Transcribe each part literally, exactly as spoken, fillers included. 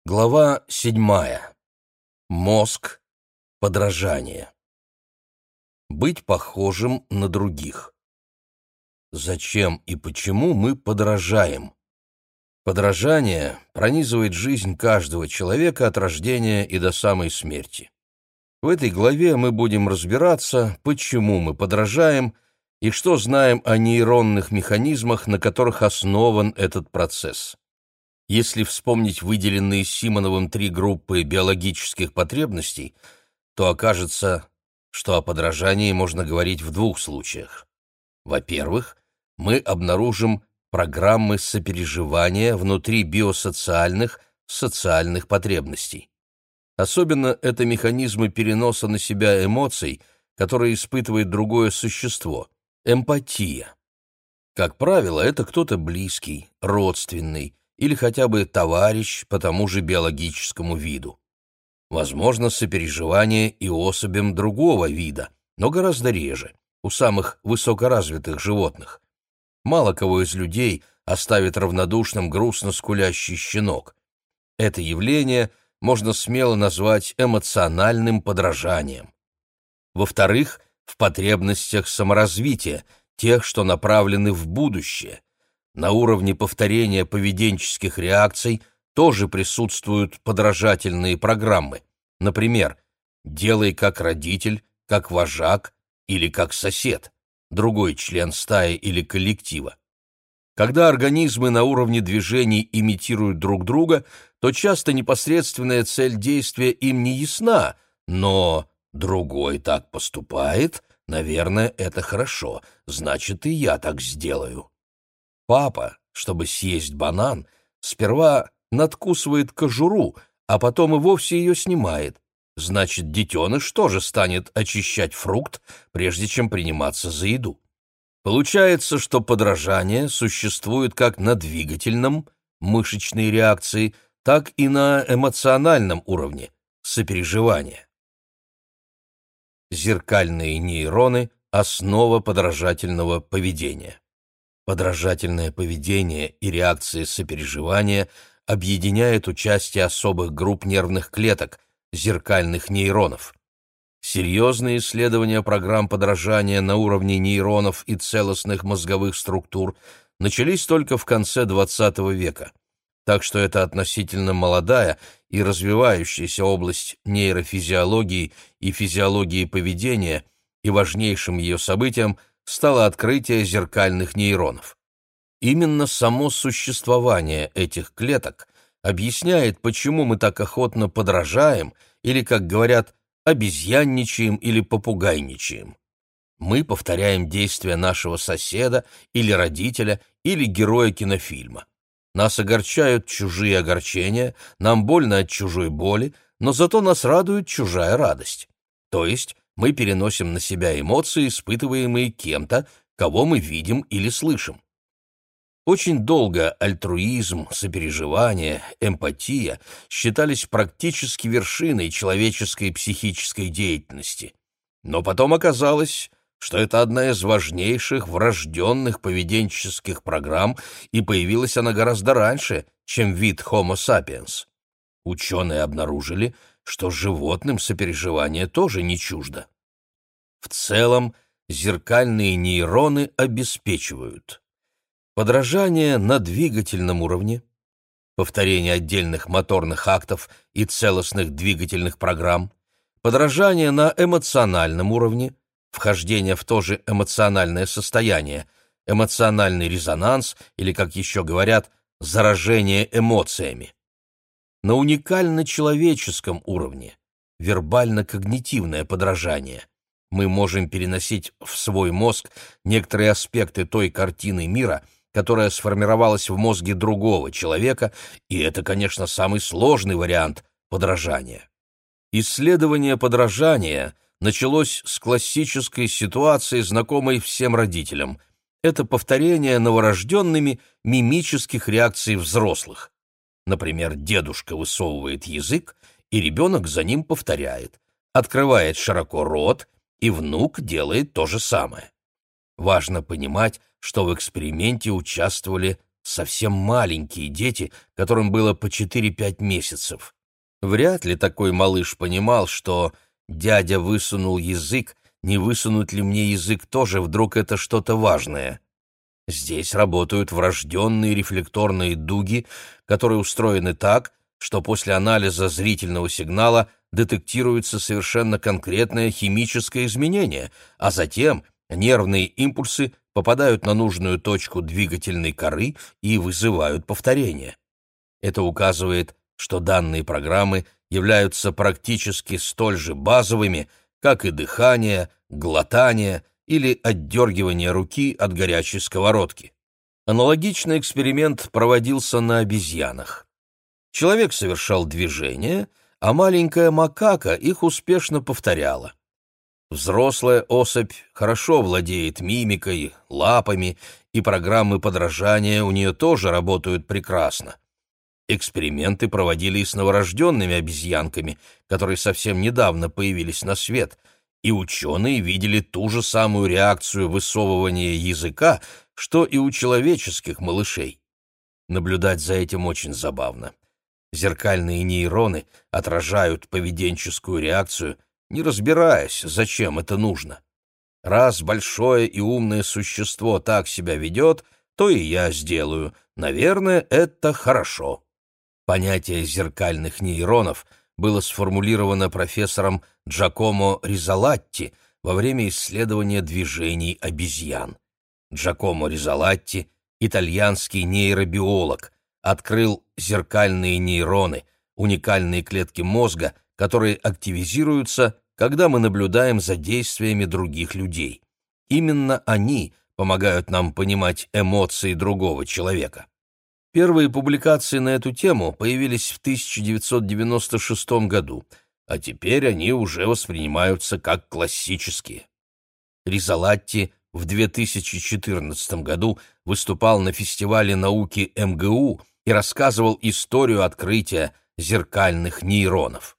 Глава седьмая. Мозг. Подражание. Быть похожим на других. Зачем и почему мы подражаем? Подражание пронизывает жизнь каждого человека от рождения и до самой смерти. В этой главе мы будем разбираться, почему мы подражаем и что знаем о нейронных механизмах, на которых основан этот процесс. Если вспомнить выделенные Симоновым три группы биологических потребностей, то окажется, что о подражании можно говорить в двух случаях. Во-первых, мы обнаружим программы сопереживания внутри биосоциальных, социальных потребностей. Особенно это механизмы переноса на себя эмоций, которые испытывает другое существо – эмпатия. Как правило, это кто-то близкий, родственный, или хотя бы товарищ по тому же биологическому виду. Возможно, сопереживание и особям другого вида, но гораздо реже, у самых высокоразвитых животных. Мало кого из людей оставит равнодушным грустно скулящий щенок. Это явление можно смело назвать эмоциональным подражанием. Во-вторых, в потребностях саморазвития, тех, что направлены в будущее. На уровне повторения поведенческих реакций тоже присутствуют подражательные программы. Например, «делай как родитель», «как вожак» или «как сосед», другой член стаи или коллектива. Когда организмы на уровне движений имитируют друг друга, то часто непосредственная цель действия им не ясна, но «другой так поступает», наверное, это хорошо, значит, и я так сделаю. Папа, чтобы съесть банан, сперва надкусывает кожуру, а потом и вовсе ее снимает. Значит, детеныш тоже станет очищать фрукт, прежде чем приниматься за еду. Получается, что подражание существует как на двигательном, мышечной реакции, так и на эмоциональном уровне, сопереживания. Зеркальные нейроны – основа подражательного поведения. Подражательное поведение и реакции сопереживания объединяет участие особых групп нервных клеток, зеркальных нейронов. Серьезные исследования программ подражания на уровне нейронов и целостных мозговых структур начались только в конце двадцатого века, так что это относительно молодая и развивающаяся область нейрофизиологии и физиологии поведения, и важнейшим ее событием стало открытие зеркальных нейронов. Именно само существование этих клеток объясняет, почему мы так охотно подражаем или, как говорят, обезьянничаем или попугайничаем. Мы повторяем действия нашего соседа или родителя или героя кинофильма. Нас огорчают чужие огорчения, нам больно от чужой боли, но зато нас радует чужая радость. То есть мы переносим на себя эмоции, испытываемые кем-то, кого мы видим или слышим. Очень долго альтруизм, сопереживание, эмпатия считались практически вершиной человеческой психической деятельности. Но потом оказалось, что это одна из важнейших врожденных поведенческих программ, и появилась она гораздо раньше, чем вид Homo sapiens. Ученые обнаружили, что животным сопереживание тоже не чуждо. В целом, зеркальные нейроны обеспечивают подражание на двигательном уровне, повторение отдельных моторных актов и целостных двигательных программ, подражание на эмоциональном уровне, вхождение в то же эмоциональное состояние, эмоциональный резонанс или, как еще говорят, заражение эмоциями. На уникально-человеческом уровне, вербально-когнитивное подражание. Мы можем переносить в свой мозг некоторые аспекты той картины мира, которая сформировалась в мозге другого человека, и это, конечно, самый сложный вариант подражания. Исследование подражания началось с классической ситуации, знакомой всем родителям. Это повторение новорожденными мимических реакций взрослых. Например, дедушка высовывает язык, и ребенок за ним повторяет, открывает широко рот, и внук делает то же самое. Важно понимать, что в эксперименте участвовали совсем маленькие дети, которым было по четыре-пять месяцев. Вряд ли такой малыш понимал, что дядя высунул язык, не высунуть ли мне язык тоже, вдруг это что-то важное. Здесь работают врожденные рефлекторные дуги, которые устроены так, что после анализа зрительного сигнала детектируется совершенно конкретное химическое изменение, а затем нервные импульсы попадают на нужную точку двигательной коры и вызывают повторение. Это указывает, что данные программы являются практически столь же базовыми, как и дыхание, глотание или отдергивание руки от горячей сковородки. Аналогичный эксперимент проводился на обезьянах. Человек совершал движения, а маленькая макака их успешно повторяла. Взрослая особь хорошо владеет мимикой, лапами, и программы подражания у нее тоже работают прекрасно. Эксперименты проводили и с новорожденными обезьянками, которые совсем недавно появились на свет, и ученые видели ту же самую реакцию высовывания языка, что и у человеческих малышей. Наблюдать за этим очень забавно. Зеркальные нейроны отражают поведенческую реакцию, не разбираясь, зачем это нужно. Раз большое и умное существо так себя ведет, то и я сделаю. Наверное, это хорошо. Понятие зеркальных нейронов было сформулировано профессором Джакомо Ризолатти во время исследования движений обезьян. Джакомо Ризолатти, итальянский нейробиолог, открыл зеркальные нейроны, уникальные клетки мозга, которые активизируются, когда мы наблюдаем за действиями других людей. Именно они помогают нам понимать эмоции другого человека. Первые публикации на эту тему появились в тысяча девятьсот девяносто шестом году, а теперь они уже воспринимаются как классические. Ризолатти в две тысячи четырнадцатом году выступал на фестивале науки эм гэ у и рассказывал историю открытия зеркальных нейронов.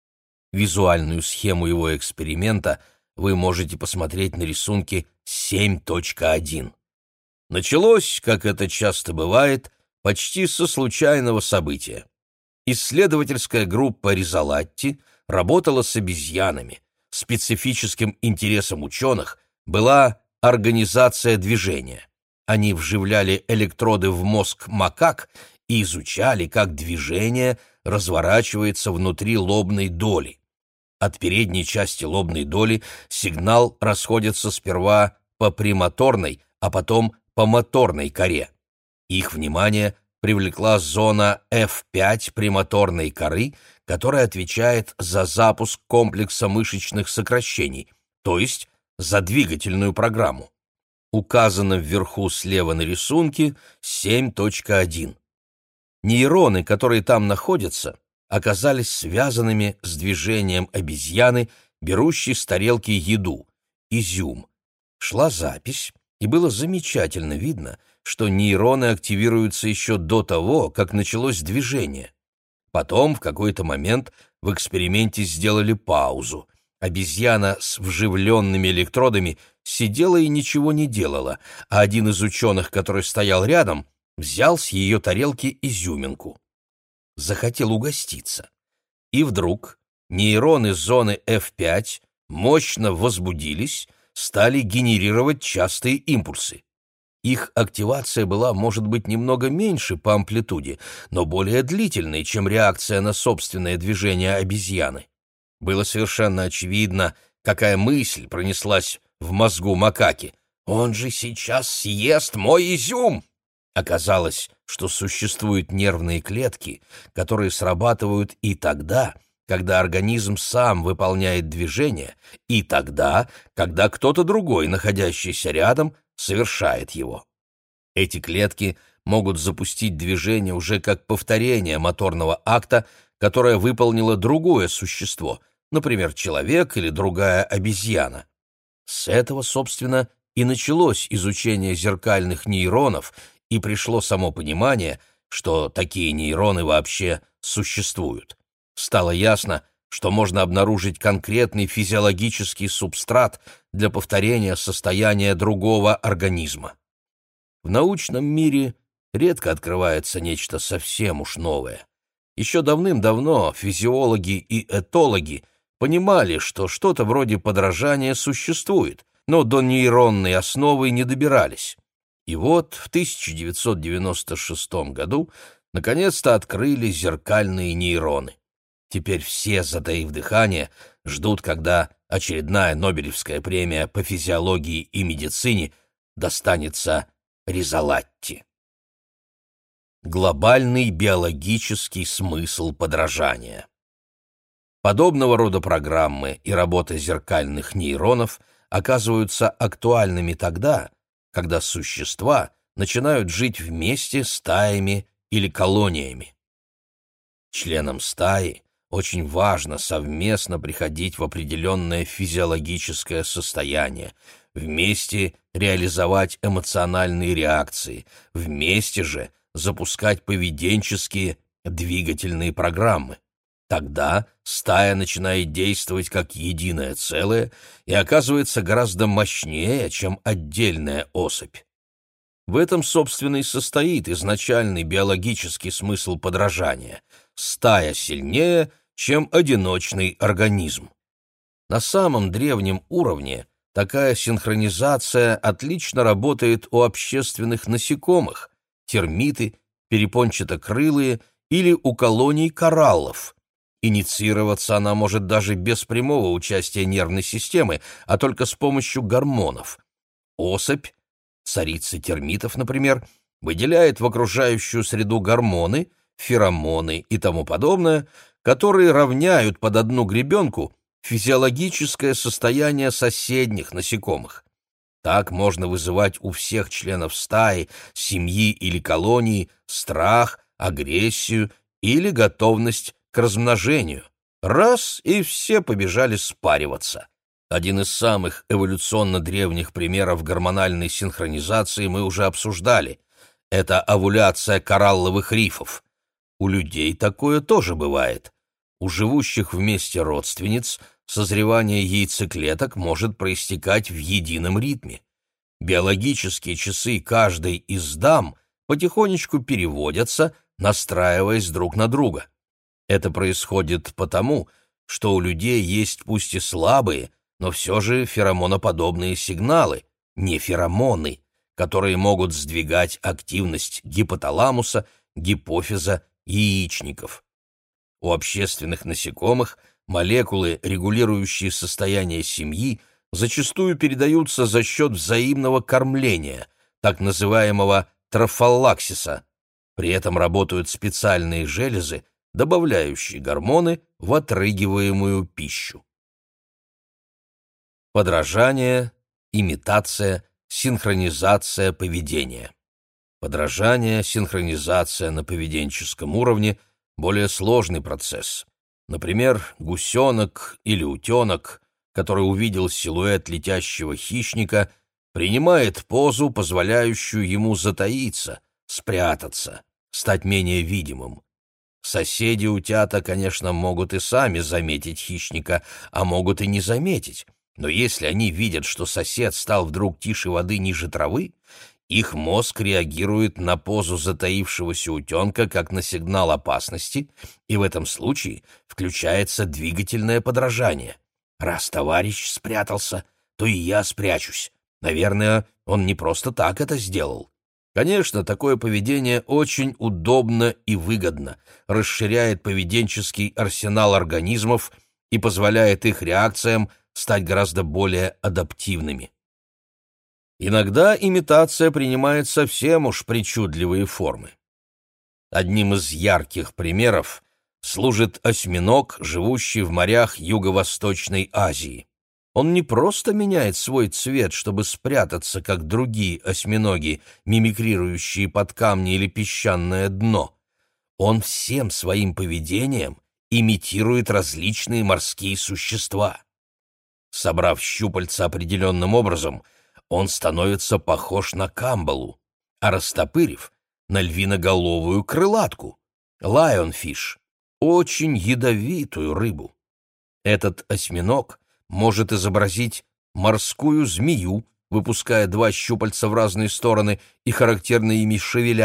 Визуальную схему его эксперимента вы можете посмотреть на рисунке семь точка один. Началось, как это часто бывает, почти со случайного события. Исследовательская группа Ризолатти работала с обезьянами. Специфическим интересом ученых была организация движения. Они вживляли электроды в мозг макак и изучали, как движение разворачивается внутри лобной доли. От передней части лобной доли сигнал расходится сперва по премоторной, а потом по моторной коре. Их внимание привлекла зона эф пять премоторной коры, которая отвечает за запуск комплекса мышечных сокращений, то есть за двигательную программу. Указано вверху слева на рисунке семь точка один. Нейроны, которые там находятся, оказались связанными с движением обезьяны, берущей с тарелки еду, изюм. Шла запись, и было замечательно видно, что нейроны активируются еще до того, как началось движение. Потом, в какой-то момент, в эксперименте сделали паузу. Обезьяна с вживленными электродами сидела и ничего не делала, а один из ученых, который стоял рядом, взял с ее тарелки изюминку. Захотел угоститься. И вдруг нейроны зоны эф пять мощно возбудились, стали генерировать частые импульсы. Их активация была, может быть, немного меньше по амплитуде, но более длительной, чем реакция на собственное движение обезьяны. Было совершенно очевидно, какая мысль пронеслась в мозгу макаки. «Он же сейчас съест мой изюм!» Оказалось, что существуют нервные клетки, которые срабатывают и тогда, когда организм сам выполняет движение, и тогда, когда кто-то другой, находящийся рядом, совершает его. Эти клетки могут запустить движение уже как повторение моторного акта, которое выполнило другое существо, например, человек или другая обезьяна. С этого, собственно, и началось изучение зеркальных нейронов, и пришло само понимание, что такие нейроны вообще существуют. Стало ясно, что можно обнаружить конкретный физиологический субстрат для повторения состояния другого организма. В научном мире редко открывается нечто совсем уж новое. Еще давным-давно физиологи и этологи понимали, что что-то вроде подражания существует, но до нейронной основы не добирались. И вот в тысяча девятьсот девяносто шестом году наконец-то открыли зеркальные нейроны. Теперь все, затаив дыхание, ждут, когда очередная Нобелевская премия по физиологии и медицине достанется Ризолатти. Глобальный биологический смысл подражания. Подобного рода программы и работа зеркальных нейронов оказываются актуальными тогда, когда существа начинают жить вместе стаями или колониями. Членам стаи очень важно совместно приходить в определенное физиологическое состояние, вместе реализовать эмоциональные реакции, вместе же запускать поведенческие двигательные программы. Тогда стая начинает действовать как единое целое и оказывается гораздо мощнее, чем отдельная особь. В этом, собственно, и состоит изначальный биологический смысл подражания. Стая сильнее, чем одиночный организм. На самом древнем уровне такая синхронизация отлично работает у общественных насекомых, термиты, перепончатокрылые или у колоний кораллов. Инициироваться она может даже без прямого участия нервной системы, а только с помощью гормонов. Особь, царица термитов, например, выделяет в окружающую среду гормоны, феромоны и тому подобное, которые равняют под одну гребенку физиологическое состояние соседних насекомых. Так можно вызывать у всех членов стаи, семьи или колонии страх, агрессию или готовность к размножению. Раз — и все побежали спариваться. Один из самых эволюционно древних примеров гормональной синхронизации мы уже обсуждали. Это овуляция коралловых рифов. У людей такое тоже бывает. У живущих вместе родственниц созревание яйцеклеток может проистекать в едином ритме. Биологические часы каждой из дам потихонечку переводятся, настраиваясь друг на друга. Это происходит потому, что у людей есть пусть и слабые, но все же феромоноподобные сигналы, не феромоны, которые могут сдвигать активность гипоталамуса, гипофиза, яичников. У общественных насекомых молекулы, регулирующие состояние семьи, зачастую передаются за счет взаимного кормления, так называемого трофаллаксиса. При этом работают специальные железы, добавляющие гормоны в отрыгиваемую пищу. Подражание, имитация, синхронизация поведения. Подражание, синхронизация на поведенческом уровне – более сложный процесс. Например, гусенок или утенок, который увидел силуэт летящего хищника, принимает позу, позволяющую ему затаиться, спрятаться, стать менее видимым. Соседи утята, конечно, могут и сами заметить хищника, а могут и не заметить. Но если они видят, что сосед стал вдруг тише воды ниже травы, их мозг реагирует на позу затаившегося утенка как на сигнал опасности, и в этом случае включается двигательное подражание. Раз товарищ спрятался, то и я спрячусь. Наверное, он не просто так это сделал. Конечно, такое поведение очень удобно и выгодно, расширяет поведенческий арсенал организмов и позволяет их реакциям стать гораздо более адаптивными. Иногда имитация принимает совсем уж причудливые формы. Одним из ярких примеров служит осьминог, живущий в морях Юго-Восточной Азии. Он не просто меняет свой цвет, чтобы спрятаться, как другие осьминоги, мимикрирующие под камни или песчаное дно. Он всем своим поведением имитирует различные морские существа. Собрав щупальца определенным образом, он становится похож на камбалу, а растопырив — на львиноголовую крылатку, лайонфиш, очень ядовитую рыбу. Этот осьминог может изобразить морскую змею, выпуская два щупальца в разные стороны и характерно ими шевеля,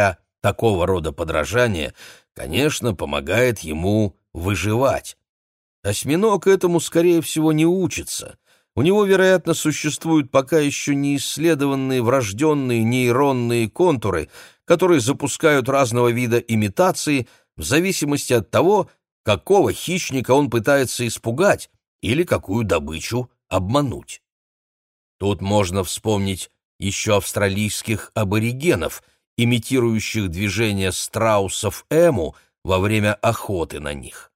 Такого рода подражание, конечно, помогает ему выживать. Осьминог этому, скорее всего, не учится. У него, вероятно, существуют пока еще не исследованные врожденные нейронные контуры, которые запускают разного вида имитации в зависимости от того, какого хищника он пытается испугать или какую добычу обмануть. Тут можно вспомнить еще австралийских аборигенов, имитирующих движения страусов-эму во время охоты на них.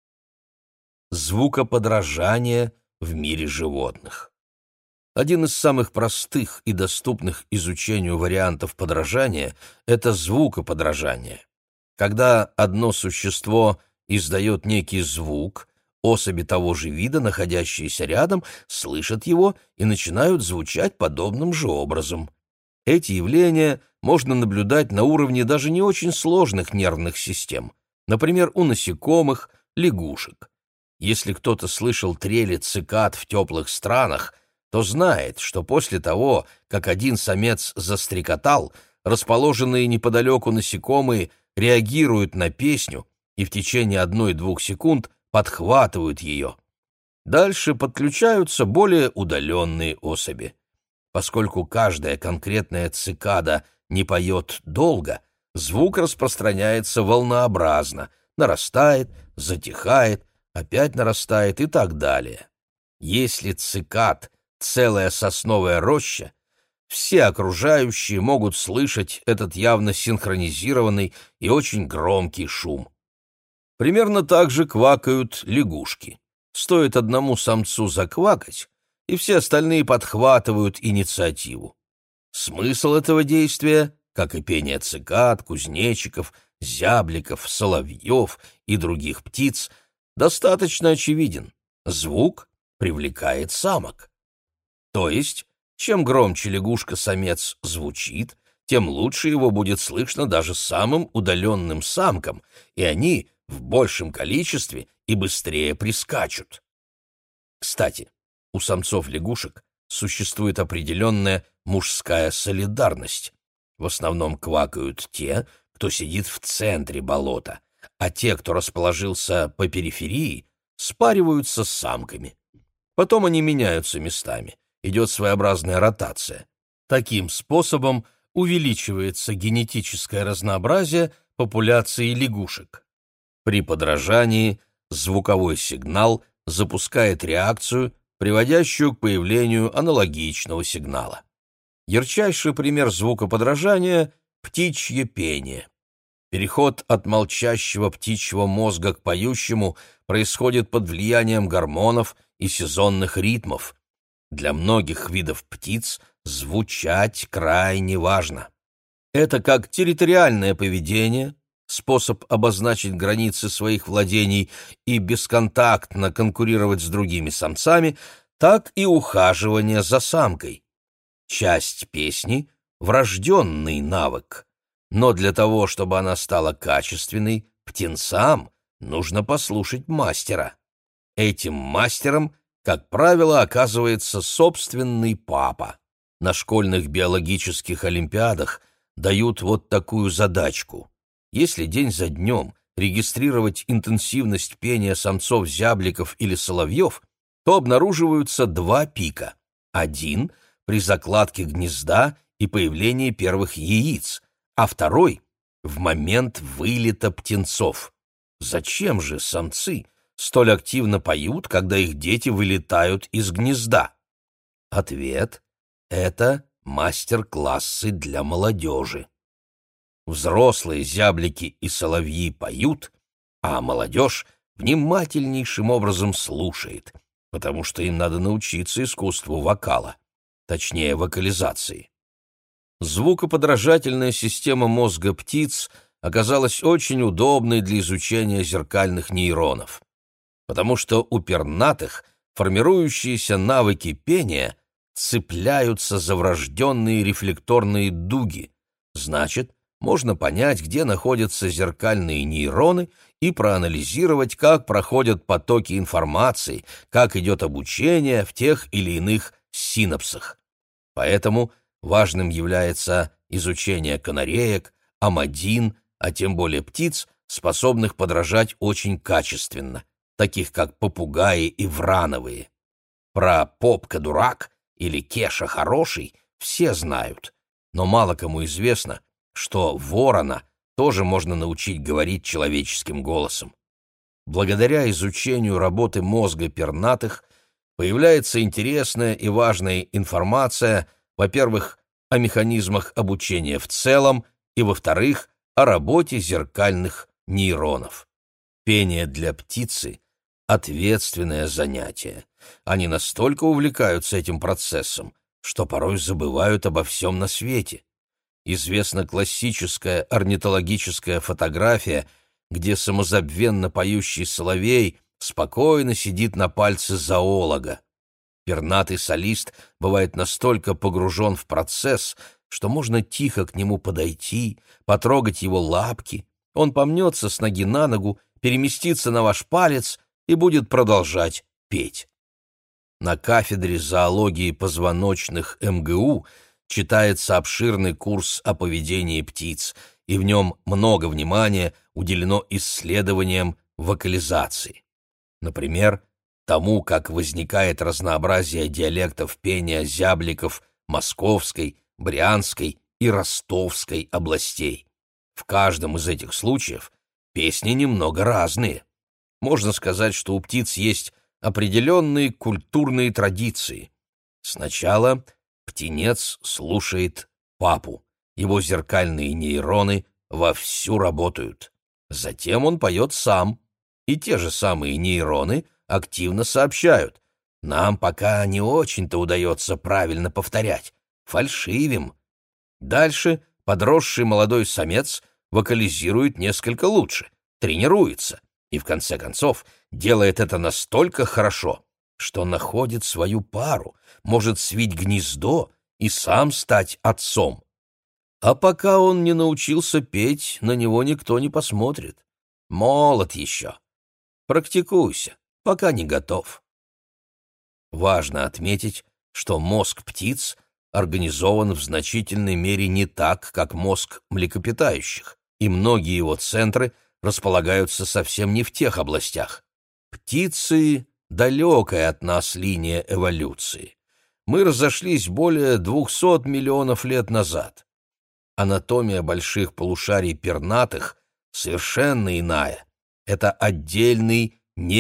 Звукоподражание в мире животных. Один из самых простых и доступных изучению вариантов подражания — это звукоподражание. Когда одно существо издает некий звук, особи того же вида, находящиеся рядом, слышат его и начинают звучать подобным же образом. Эти явления можно наблюдать на уровне даже не очень сложных нервных систем, например, у насекомых, лягушек. Если кто-то слышал трели цикад в теплых странах, то знает, что после того, как один самец застрекотал, расположенные неподалеку насекомые реагируют на песню и в течение одной-двух секунд подхватывают ее. Дальше подключаются более удаленные особи. Поскольку каждая конкретная цикада не поет долго, звук распространяется волнообразно, нарастает, затихает, опять нарастает и так далее. Если цикад — целая сосновая роща, все окружающие могут слышать этот явно синхронизированный и очень громкий шум. Примерно так же квакают лягушки. Стоит одному самцу заквакать, и все остальные подхватывают инициативу. Смысл этого действия, как и пение цикад, кузнечиков, зябликов, соловьев и других птиц, достаточно очевиден. Звук привлекает самок. То есть, чем громче лягушка-самец звучит, тем лучше его будет слышно даже самым удаленным самкам, и они в большем количестве и быстрее прискачут. Кстати, у самцов лягушек существует определенная мужская солидарность. В основном квакают те, кто сидит в центре болота, а те, кто расположился по периферии, спариваются с самками. Потом они меняются местами, идет своеобразная ротация. Таким способом увеличивается генетическое разнообразие популяции лягушек. При подражании звуковой сигнал запускает реакцию, приводящую к появлению аналогичного сигнала. Ярчайший пример звукоподражания — птичье пение. Переход от молчащего птичьего мозга к поющему происходит под влиянием гормонов и сезонных ритмов. Для многих видов птиц звучать крайне важно. Это как территориальное поведение, способ обозначить границы своих владений и бесконтактно конкурировать с другими самцами, так и ухаживание за самкой. Часть песни — врожденный навык, но для того, чтобы она стала качественной, птенцам нужно послушать мастера. Этим мастером, как правило, оказывается собственный папа. На школьных биологических олимпиадах дают вот такую задачку. Если день за днем регистрировать интенсивность пения самцов-зябликов или соловьев, то обнаруживаются два пика. Один — при закладке гнезда и появлении первых яиц, а второй — в момент вылета птенцов. Зачем же самцы столь активно поют, когда их дети вылетают из гнезда? Ответ — это мастер-классы для молодежи. Взрослые зяблики и соловьи поют, а молодежь внимательнейшим образом слушает, потому что им надо научиться искусству вокала, точнее вокализации. Звукоподражательная система мозга птиц оказалась очень удобной для изучения зеркальных нейронов, потому что у пернатых формирующиеся навыки пения цепляются за врожденные рефлекторные дуги, значит, можно понять, где находятся зеркальные нейроны, и проанализировать, как проходят потоки информации, как идет обучение в тех или иных синапсах. Поэтому важным является изучение канареек, амодин, а тем более птиц, способных подражать очень качественно, таких как попугаи и врановые. Про Попка-дурак или Кеша хороший все знают, но мало кому известно, что ворона тоже можно научить говорить человеческим голосом. Благодаря изучению работы мозга пернатых появляется интересная и важная информация, во-первых, о механизмах обучения в целом, и, во-вторых, о работе зеркальных нейронов. Пение для птицы — ответственное занятие. Они настолько увлекаются этим процессом, что порой забывают обо всем на свете. Известна классическая орнитологическая фотография, где самозабвенно поющий соловей спокойно сидит на пальце зоолога. Пернатый солист бывает настолько погружен в процесс, что можно тихо к нему подойти, потрогать его лапки, он помнется с ноги на ногу, переместится на ваш палец и будет продолжать петь. На кафедре зоологии позвоночных эм гэ у читается обширный курс о поведении птиц, и в нем много внимания уделено исследованиям вокализации. Например, тому, как возникает разнообразие диалектов пения зябликов Московской, Брянской и Ростовской областей. В каждом из этих случаев песни немного разные. Можно сказать, что у птиц есть определенные культурные традиции. Сначала птенец слушает папу, его зеркальные нейроны вовсю работают. Затем он поет сам, и те же самые нейроны активно сообщают: нам пока не очень-то удается правильно повторять, фальшивим. Дальше подросший молодой самец вокализирует несколько лучше, тренируется, и в конце концов делает это настолько хорошо, что находит свою пару, может свить гнездо и сам стать отцом. А пока он не научился петь, на него никто не посмотрит. Молод еще. Практикуйся, пока не готов. Важно отметить, что мозг птиц организован в значительной мере не так, как мозг млекопитающих, и многие его центры располагаются совсем не в тех областях. Птицы — далекая от нас линия эволюции. Мы разошлись более двухсот миллионов лет назад. Анатомия больших полушарий пернатых совершенно иная. Это отдельный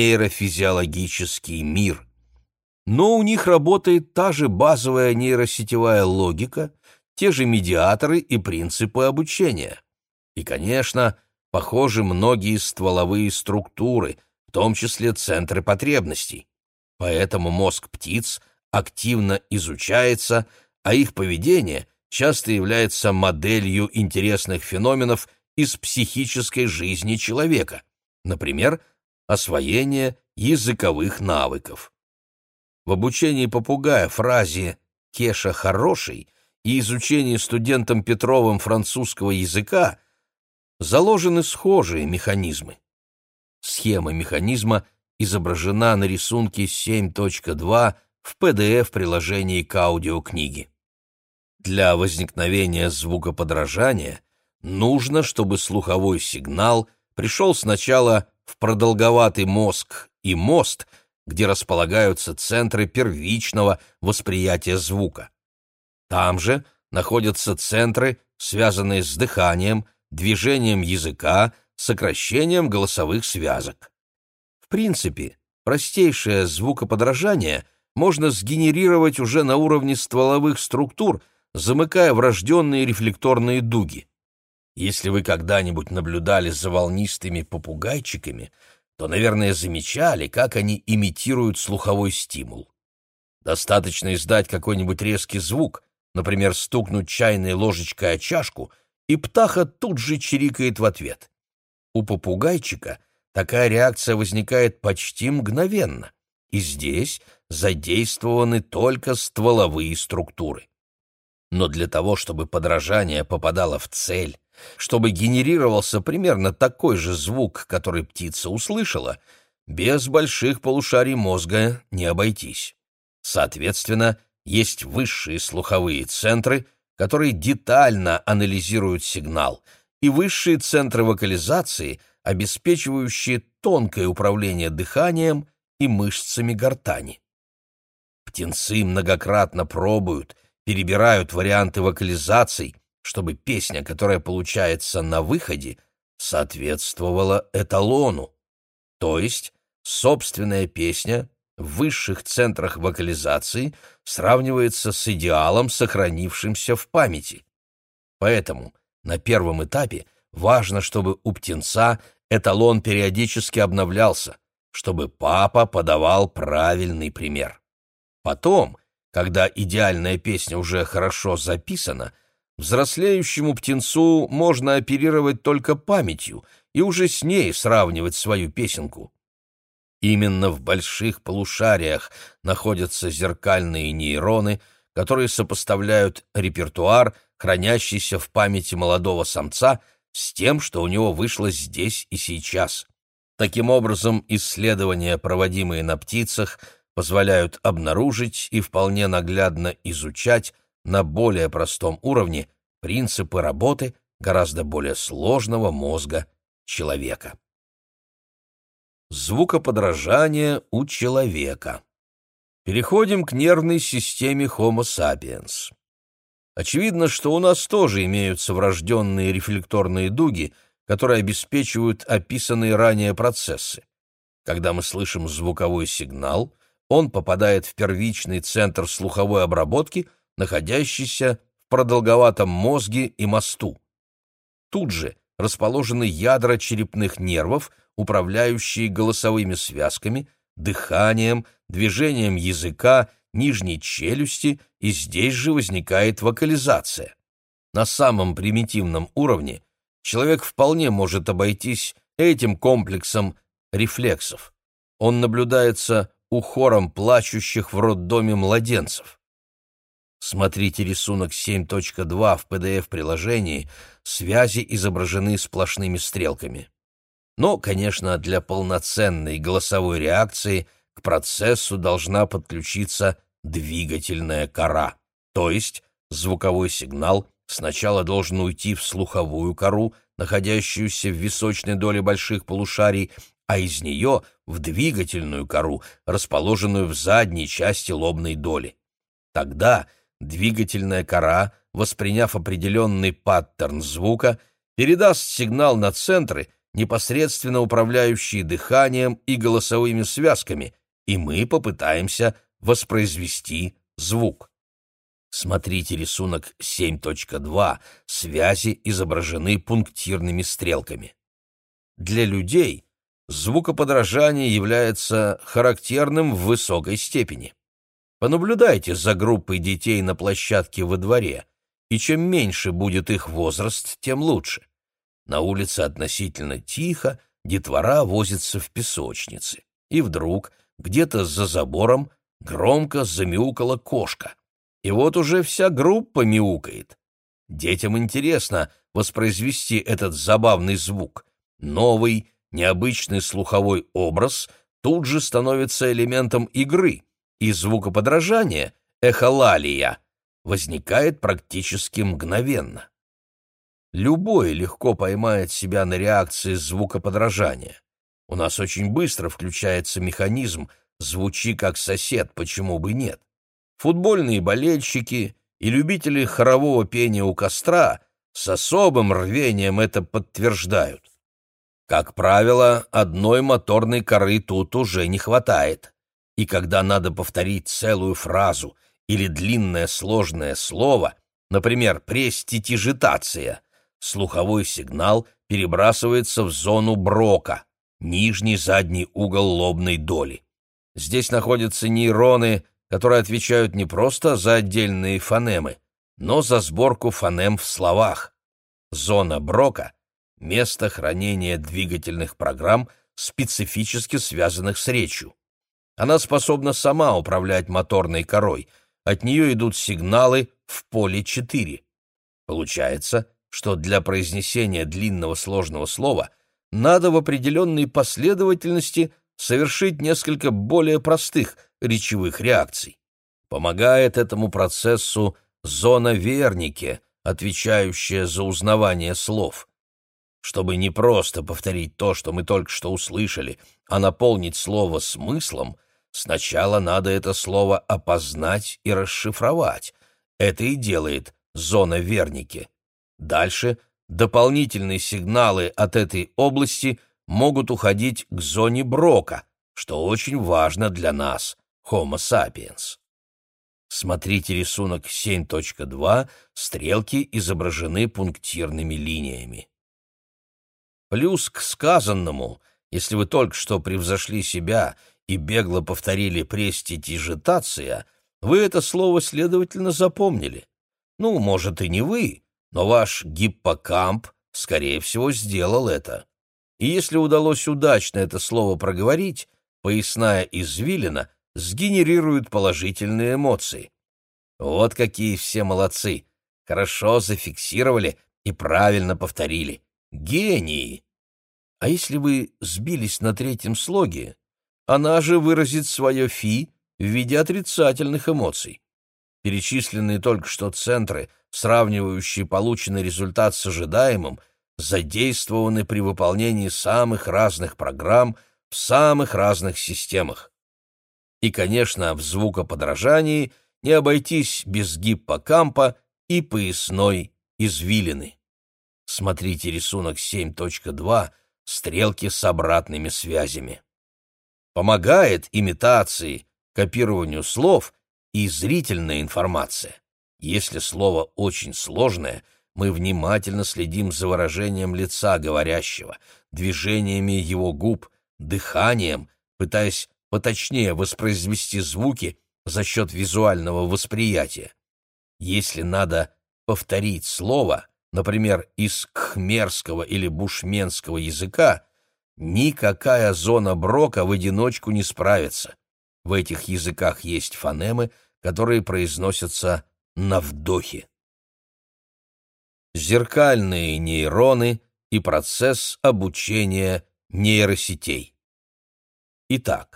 нейрофизиологический мир. Но у них работает та же базовая нейросетевая логика, те же медиаторы и принципы обучения. И, конечно, похожи многие стволовые структуры, в том числе центры потребностей. Поэтому мозг птиц активно изучается, а их поведение часто является моделью интересных феноменов из психической жизни человека, например, освоение языковых навыков. В обучении попугая фразе «Кеша хороший» и изучении студентом Петровым французского языка заложены схожие механизмы. Схема механизма изображена на рисунке семь точка два в пи ди эф-приложении к аудиокниге. Для возникновения звукоподражания нужно, чтобы слуховой сигнал пришел сначала в продолговатый мозг и мост, где располагаются центры первичного восприятия звука. Там же находятся центры, связанные с дыханием, движением языка, сокращением голосовых связок. В принципе, простейшее звукоподражание можно сгенерировать уже на уровне стволовых структур, замыкая врожденные рефлекторные дуги. Если вы когда-нибудь наблюдали за волнистыми попугайчиками, то, наверное, замечали, как они имитируют слуховой стимул. Достаточно издать какой-нибудь резкий звук, например, стукнуть чайной ложечкой о чашку, и птаха тут же чирикает в ответ. У попугайчика такая реакция возникает почти мгновенно, и здесь задействованы только стволовые структуры. Но для того, чтобы подражание попадало в цель, чтобы генерировался примерно такой же звук, который птица услышала, без больших полушарий мозга не обойтись. Соответственно, есть высшие слуховые центры, которые детально анализируют сигнал и высшие центры вокализации, обеспечивающие тонкое управление дыханием и мышцами гортани. Птенцы многократно пробуют, перебирают варианты вокализаций, чтобы песня, которая получается на выходе, соответствовала эталону. То есть собственная песня в высших центрах вокализации сравнивается с идеалом, сохранившимся в памяти. Поэтому на первом этапе важно, чтобы у птенца эталон периодически обновлялся, чтобы папа подавал правильный пример. Потом, когда идеальная песня уже хорошо записана, взрослеющему птенцу можно оперировать только памятью и уже с ней сравнивать свою песенку. Именно в больших полушариях находятся зеркальные нейроны, которые сопоставляют репертуар, хранящийся в памяти молодого самца, с тем, что у него вышло здесь и сейчас. Таким образом, исследования, проводимые на птицах, позволяют обнаружить и вполне наглядно изучать на более простом уровне принципы работы гораздо более сложного мозга человека. Звукоподражание у человека. Переходим к нервной системе Homo sapiens. Очевидно, что у нас тоже имеются врожденные рефлекторные дуги, которые обеспечивают описанные ранее процессы. Когда мы слышим звуковой сигнал, он попадает в первичный центр слуховой обработки, находящийся в продолговатом мозге и мосту. Тут же расположены ядра черепных нервов, управляющие голосовыми связками, дыханием, движением языка, нижней челюсти, и здесь же возникает вокализация. На самом примитивном уровне человек вполне может обойтись этим комплексом рефлексов. Он наблюдается у хором плачущих в роддоме младенцев. Смотрите рисунок семь точка два в пи ди эф-приложении, связи изображены сплошными стрелками. Но, конечно, для полноценной голосовой реакции к процессу должна подключиться двигательная кора, то есть звуковой сигнал сначала должен уйти в слуховую кору, находящуюся в височной доле больших полушарий, а из нее в двигательную кору, расположенную в задней части лобной доли. Тогда двигательная кора, восприняв определенный паттерн звука, передаст сигнал на центры, непосредственно управляющие дыханием и голосовыми связками, и мы попытаемся воспроизвести звук. Смотрите рисунок семь точка два, связи изображены пунктирными стрелками. Для людей звукоподражание является характерным в высокой степени. Понаблюдайте за группой детей на площадке во дворе, и чем меньше будет их возраст, тем лучше. На улице относительно тихо, детвора возится в песочнице, и вдруг где-то за забором громко замяукала кошка. И вот уже вся группа мяукает. Детям интересно воспроизвести этот забавный звук. Новый, необычный слуховой образ тут же становится элементом игры, и звукоподражание, эхолалия, возникает практически мгновенно. Любой легко поймает себя на реакции звукоподражания. У нас очень быстро включается механизм «звучи как сосед, почему бы нет?». Футбольные болельщики и любители хорового пения у костра с особым рвением это подтверждают. Как правило, одной моторной коры тут уже не хватает. И когда надо повторить целую фразу или длинное сложное слово, например, преститижитация, слуховой сигнал перебрасывается в зону Брока, нижний задний угол лобной доли. Здесь находятся нейроны, которые отвечают не просто за отдельные фонемы, но за сборку фонем в словах. Зона Брока — место хранения двигательных программ, специфически связанных с речью. Она способна сама управлять моторной корой, от нее идут сигналы в поле четыре. Получается, что для произнесения длинного сложного слова надо в определенной последовательности совершить несколько более простых речевых реакций. Помогает этому процессу зона Вернике, отвечающая за узнавание слов. Чтобы не просто повторить то, что мы только что услышали, а наполнить слово смыслом, сначала надо это слово опознать и расшифровать. Это и делает зона Вернике. Дальше дополнительные сигналы от этой области могут уходить к зоне Брока, что очень важно для нас, Homo sapiens. Смотрите рисунок семь точка два, стрелки изображены пунктирными линиями. Плюс к сказанному, если вы только что превзошли себя и бегло повторили престидижитация, вы это слово, следовательно, запомнили. Ну, может, и не вы, но ваш гиппокамп, скорее всего, сделал это. И если удалось удачно это слово проговорить, поясная извилина сгенерирует положительные эмоции. Вот какие все молодцы! Хорошо зафиксировали и правильно повторили. Гении! А если вы сбились на третьем слоге, она же выразит свое «фи» в виде отрицательных эмоций. Перечисленные только что центры, сравнивающие полученный результат с ожидаемым, задействованы при выполнении самых разных программ в самых разных системах. И, конечно, в звукоподражании не обойтись без гиппокампа и поясной извилины. Смотрите рисунок семь точка два, стрелки с обратными связями. Помогает имитации, копированию слов и зрительная информация. Если слово очень сложное, мы внимательно следим за выражением лица говорящего, движениями его губ, дыханием, пытаясь поточнее воспроизвести звуки за счет визуального восприятия. Если надо повторить слово, например, из кхмерского или бушменского языка, никакая зона Брока в одиночку не справится. В этих языках есть фонемы, которые произносятся на вдохе. Зеркальные нейроны и процесс обучения нейросетей. Итак,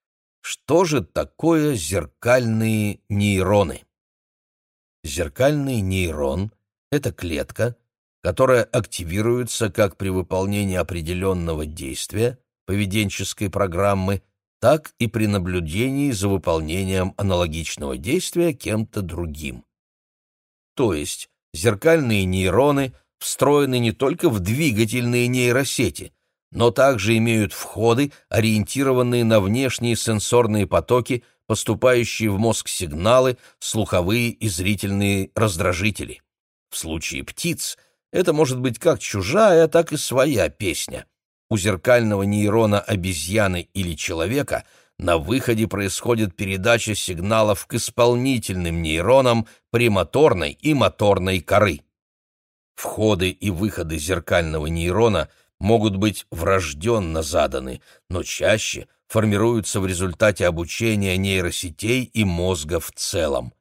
что же такое зеркальные нейроны? Зеркальный нейрон — это клетка, которая активируется как при выполнении определенного действия, поведенческой программы, так и при наблюдении за выполнением аналогичного действия кем-то другим. То есть зеркальные нейроны встроены не только в двигательные нейросети, но также имеют входы, ориентированные на внешние сенсорные потоки, поступающие в мозг сигналы, слуховые и зрительные раздражители. В случае птиц это может быть как чужая, так и своя песня. У зеркального нейрона обезьяны или человека на выходе происходит передача сигналов к исполнительным нейронам премоторной и моторной коры. Входы и выходы зеркального нейрона могут быть врожденно заданы, но чаще формируются в результате обучения нейросетей и мозга в целом.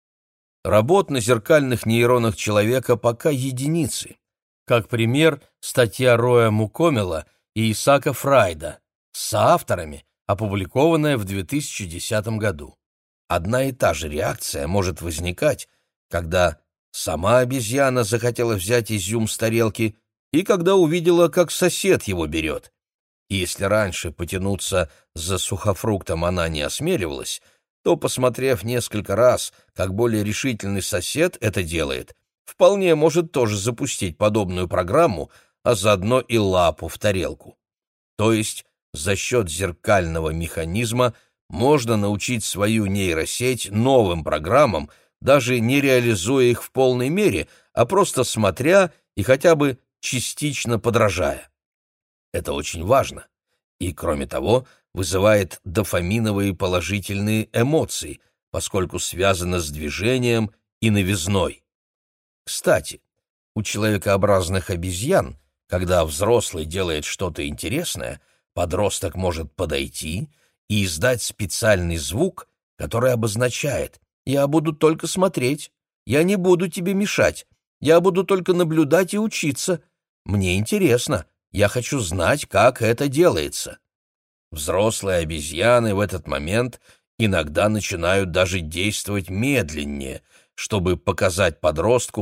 Работ на зеркальных нейронах человека пока единицы. Как пример, статья Роя Мукомела и Исаака Фрайда с соавторами, опубликованная в две тысячи десятом году. Одна и та же реакция может возникать, когда сама обезьяна захотела взять изюм с тарелки и когда увидела, как сосед его берет. И если раньше потянуться за сухофруктом она не осмеливалась, то, посмотрев несколько раз, как более решительный сосед это делает, вполне может тоже запустить подобную программу, а заодно и лапу в тарелку. То есть за счет зеркального механизма можно научить свою нейросеть новым программам, даже не реализуя их в полной мере, а просто смотря и хотя бы частично подражая. Это очень важно. И, кроме того, вызывает дофаминовые положительные эмоции, поскольку связано с движением и новизной. Кстати, у человекообразных обезьян, когда взрослый делает что-то интересное, подросток может подойти и издать специальный звук, который обозначает: «Я буду только смотреть, я не буду тебе мешать, я буду только наблюдать и учиться. Мне интересно, я хочу знать, как это делается». Взрослые обезьяны в этот момент иногда начинают даже действовать медленнее, чтобы показать подростку,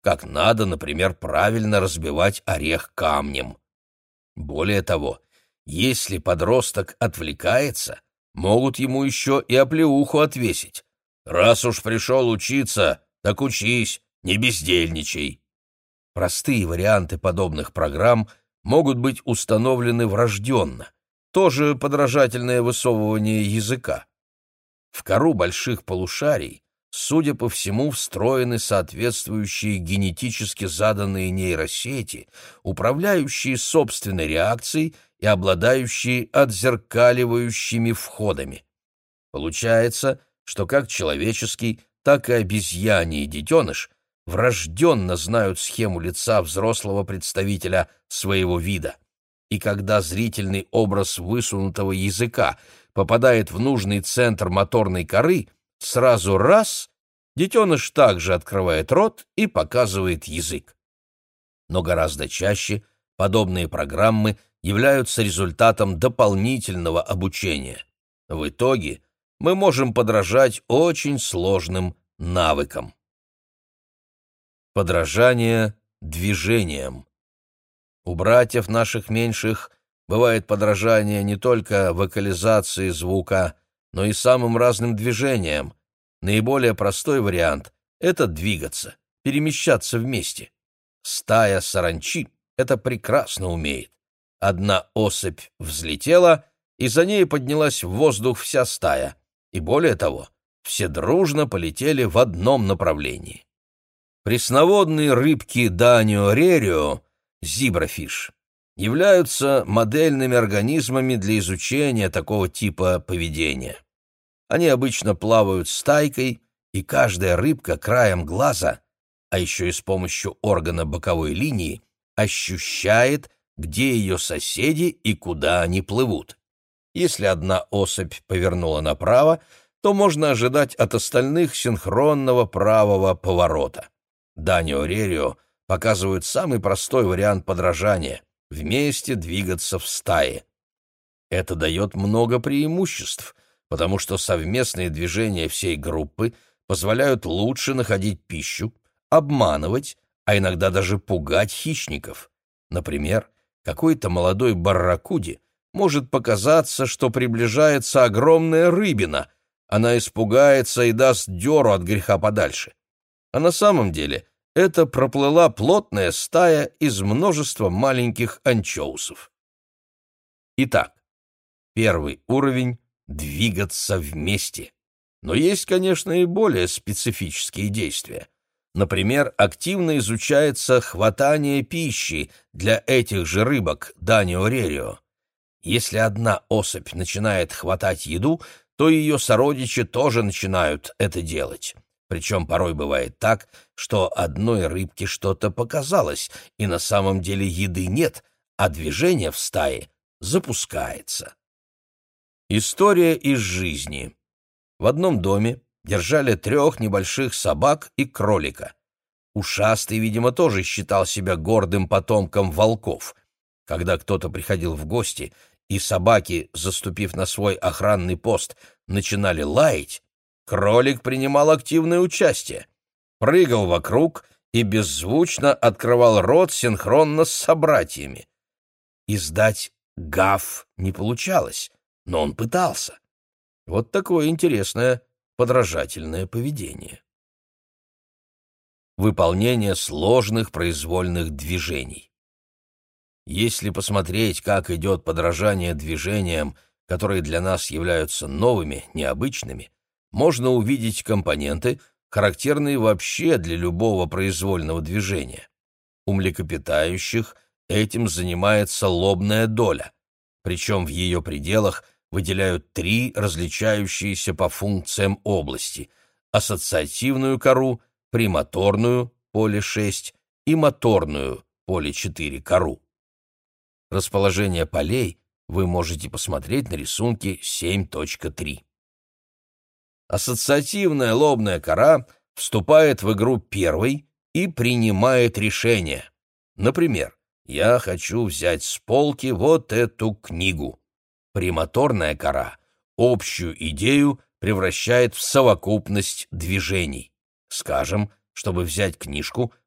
как надо, например, правильно разбивать орех камнем. Более того, если подросток отвлекается, могут ему еще и оплеуху отвесить. «Раз уж пришел учиться, так учись, не бездельничай». Простые варианты подобных программ могут быть установлены врожденно, тоже подражательное высовывание языка. В кору больших полушарий, судя по всему, встроены соответствующие генетически заданные нейросети, управляющие собственной реакцией и обладающие отзеркаливающими входами. Получается, что как человеческий, так и обезьяний детеныш врожденно знают схему лица взрослого представителя своего вида. И когда зрительный образ высунутого языка попадает в нужный центр моторной коры, сразу раз — детеныш также открывает рот и показывает язык. Но гораздо чаще подобные программы являются результатом дополнительного обучения. В итоге мы можем подражать очень сложным навыкам. Подражание движениям. У братьев наших меньших бывает подражание не только вокализации звука, но и самым разным движениям. Наиболее простой вариант — это двигаться, перемещаться вместе. Стая саранчи это прекрасно умеет. Одна особь взлетела, и за ней поднялась в воздух вся стая. И более того, все дружно полетели в одном направлении. Пресноводные рыбки Данио рерио, зебрафиш, являются модельными организмами для изучения такого типа поведения. Они обычно плавают стайкой, и каждая рыбка краем глаза, а еще и с помощью органа боковой линии, ощущает, где ее соседи и куда они плывут. Если одна особь повернула направо, то можно ожидать от остальных синхронного правого поворота. Данио рерио показывают самый простой вариант подражания — вместе двигаться в стае. Это дает много преимуществ, потому что совместные движения всей группы позволяют лучше находить пищу, обманывать, а иногда даже пугать хищников. Например, какой-то молодой барракуде может показаться, что приближается огромная рыбина. Она испугается и даст дёру от греха подальше. А на самом деле это проплыла плотная стая из множества маленьких анчоусов. Итак, первый уровень — двигаться вместе. Но есть, конечно, и более специфические действия. Например, активно изучается хватание пищи для этих же рыбок Данио рерио. Если одна особь начинает хватать еду, то ее сородичи тоже начинают это делать. Причем порой бывает так, что одной рыбке что-то показалось, и на самом деле еды нет, а движение в стае запускается. История из жизни. В одном доме держали трех небольших собак и кролика. Ушастый, видимо, тоже считал себя гордым потомком волков. Когда кто-то приходил в гости, и собаки, заступив на свой охранный пост, начинали лаять, кролик принимал активное участие, прыгал вокруг и беззвучно открывал рот синхронно с собратьями. Издать гав не получалось, но он пытался. Вот такое интересное подражательное поведение. Выполнение сложных произвольных движений. Если посмотреть, как идет подражание движениям, которые для нас являются новыми, необычными, можно увидеть компоненты, характерные вообще для любого произвольного движения. У млекопитающих этим занимается лобная доля, причем в ее пределах выделяют три различающиеся по функциям области: ассоциативную кору, премоторную, поле шесть, и моторную, поле четыре, кору. Расположение полей вы можете посмотреть на рисунке семь точка три. Ассоциативная лобная кора вступает в игру первой и принимает решение. Например, я хочу взять с полки вот эту книгу. Премоторная кора общую идею превращает в совокупность движений. Скажем, чтобы взять книжку,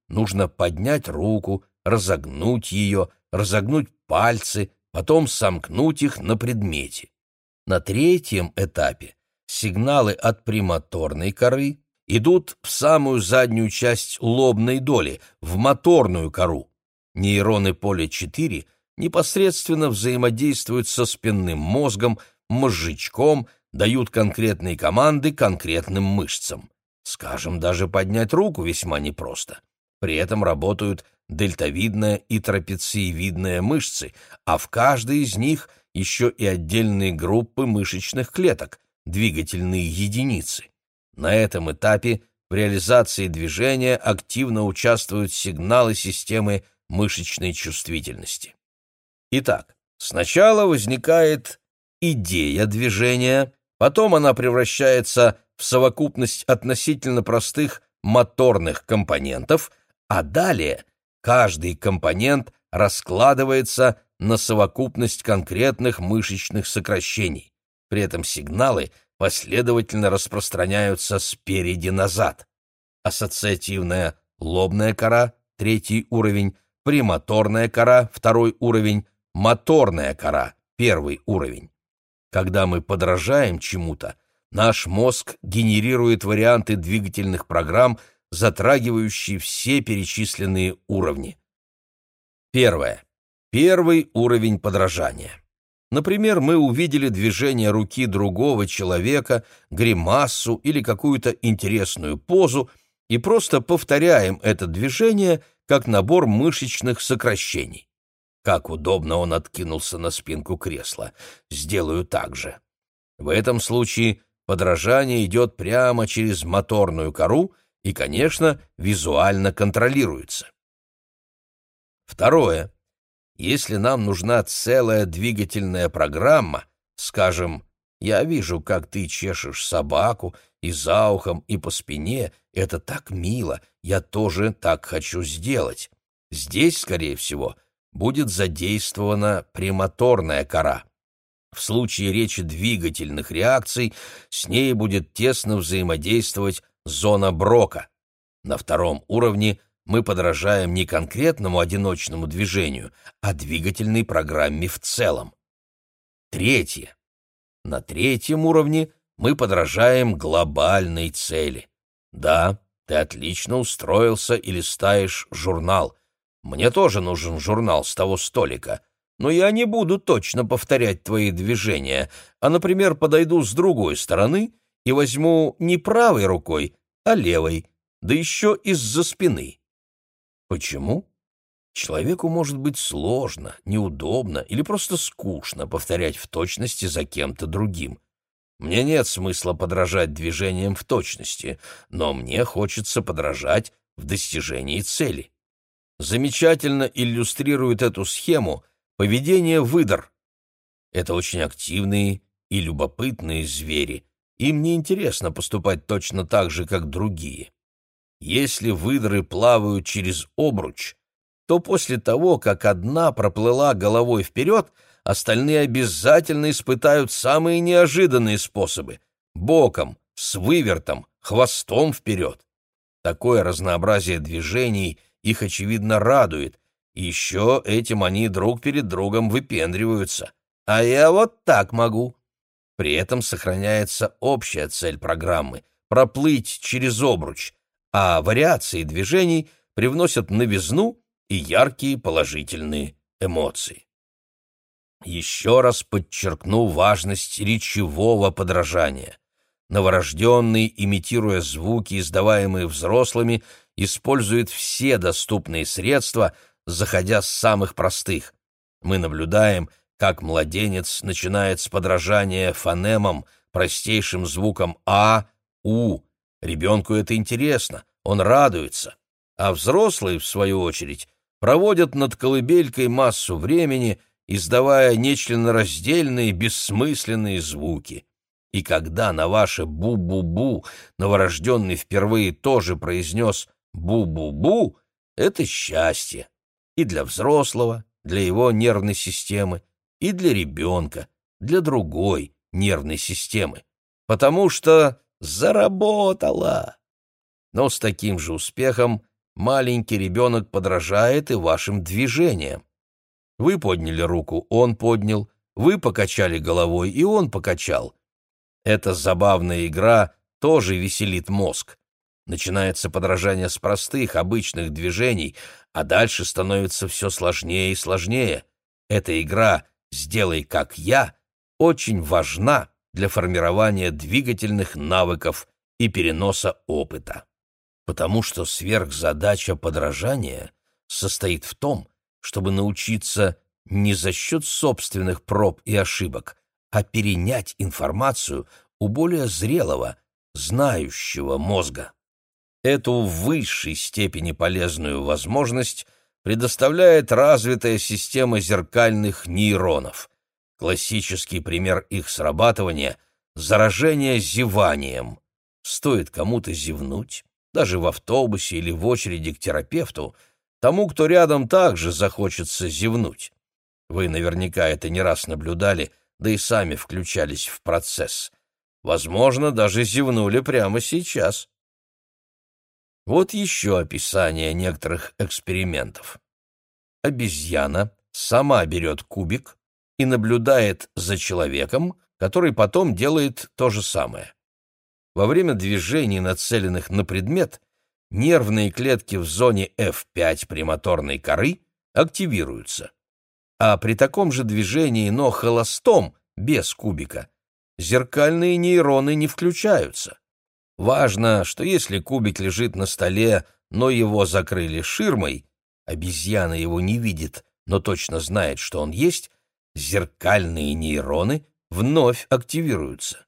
нужно поднять руку, разогнуть ее, разогнуть пальцы, потом сомкнуть их на предмете. На третьем этапе сигналы от премоторной коры идут в самую заднюю часть лобной доли, в моторную кору. Нейроны поля четыре непосредственно взаимодействуют со спинным мозгом, мозжечком, дают конкретные команды конкретным мышцам. Скажем, даже поднять руку весьма непросто. При этом работают дельтовидная и трапециевидная мышцы, а в каждой из них еще и отдельные группы мышечных клеток, двигательные единицы. На этом этапе в реализации движения активно участвуют сигналы системы мышечной чувствительности. Итак, сначала возникает идея движения, потом она превращается в совокупность относительно простых моторных компонентов, а далее каждый компонент раскладывается на совокупность конкретных мышечных сокращений. При этом сигналы последовательно распространяются спереди назад. Ассоциативная лобная кора, третий уровень, премоторная кора, второй уровень, моторная кора, первый уровень. Когда мы подражаем чему-то, наш мозг генерирует варианты двигательных программ, затрагивающие все перечисленные уровни. Первое. Первый уровень подражания. Например, мы увидели движение руки другого человека, гримасу или какую-то интересную позу и просто повторяем это движение как набор мышечных сокращений. Как удобно он откинулся на спинку кресла. Сделаю так же. В этом случае подражание идет прямо через моторную кору и, конечно, визуально контролируется. Второе. Если нам нужна целая двигательная программа, скажем, «Я вижу, как ты чешешь собаку и за ухом, и по спине, это так мило, я тоже так хочу сделать», здесь, скорее всего, будет задействована премоторная кора. В случае речи двигательных реакций с ней будет тесно взаимодействовать зона Брока. На втором уровне мы подражаем не конкретному одиночному движению, а двигательной программе в целом. Третье. На третьем уровне мы подражаем глобальной цели. Да, ты отлично устроился и листаешь журнал. Мне тоже нужен журнал с того столика, но я не буду точно повторять твои движения, а, например, подойду с другой стороны и возьму не правой рукой, а левой, да еще из-за спины. Почему? Человеку может быть сложно, неудобно или просто скучно повторять в точности за кем-то другим. Мне нет смысла подражать движениям в точности, но мне хочется подражать в достижении цели. Замечательно иллюстрирует эту схему поведение выдр. Это очень активные и любопытные звери. Им не интересно поступать точно так же, как другие. Если выдры плавают через обруч, то после того, как одна проплыла головой вперед, остальные обязательно испытают самые неожиданные способы — боком, с вывертом, хвостом вперед. Такое разнообразие движений их, очевидно, радует, и еще этим они друг перед другом выпендриваются. А я вот так могу. При этом сохраняется общая цель программы — проплыть через обруч, а вариации движений привносят новизну и яркие положительные эмоции. Еще раз подчеркну важность речевого подражания. Новорожденный, имитируя звуки, издаваемые взрослыми, использует все доступные средства, заходя с самых простых. Мы наблюдаем, как младенец начинает с подражания фонемам, простейшим звукам «а», «у». Ребенку это интересно, он радуется, а взрослые, в свою очередь, проводят над колыбелькой массу времени, издавая нечленораздельные, бессмысленные звуки. И когда на ваше «бу-бу-бу» новорожденный впервые тоже произнес «бу-бу-бу», это счастье и для взрослого, для его нервной системы, и для ребенка, для другой нервной системы, потому что заработала. Но с таким же успехом маленький ребенок подражает и вашим движениям. Вы подняли руку, он поднял, вы покачали головой, и он покачал. Эта забавная игра тоже веселит мозг. Начинается подражание с простых, обычных движений, а дальше становится все сложнее и сложнее. Эта игра «Сделай как я» очень важна для формирования двигательных навыков и переноса опыта. Потому что сверхзадача подражания состоит в том, чтобы научиться не за счет собственных проб и ошибок, а перенять информацию у более зрелого, знающего мозга. Эту в высшей степени полезную возможность предоставляет развитая система зеркальных нейронов. Классический пример их срабатывания – заражение зеванием. Стоит кому-то зевнуть, даже в автобусе или в очереди к терапевту, тому, кто рядом, также захочется зевнуть. Вы наверняка это не раз наблюдали, да и сами включались в процесс. Возможно, даже зевнули прямо сейчас. Вот еще описание некоторых экспериментов. Обезьяна сама берет кубик и наблюдает за человеком, который потом делает то же самое. Во время движений, нацеленных на предмет, нервные клетки в зоне эф пять премоторной коры активируются. А при таком же движении, но холостом, без кубика, зеркальные нейроны не включаются. Важно, что если кубик лежит на столе, но его закрыли ширмой, обезьяна его не видит, но точно знает, что он есть, зеркальные нейроны вновь активируются.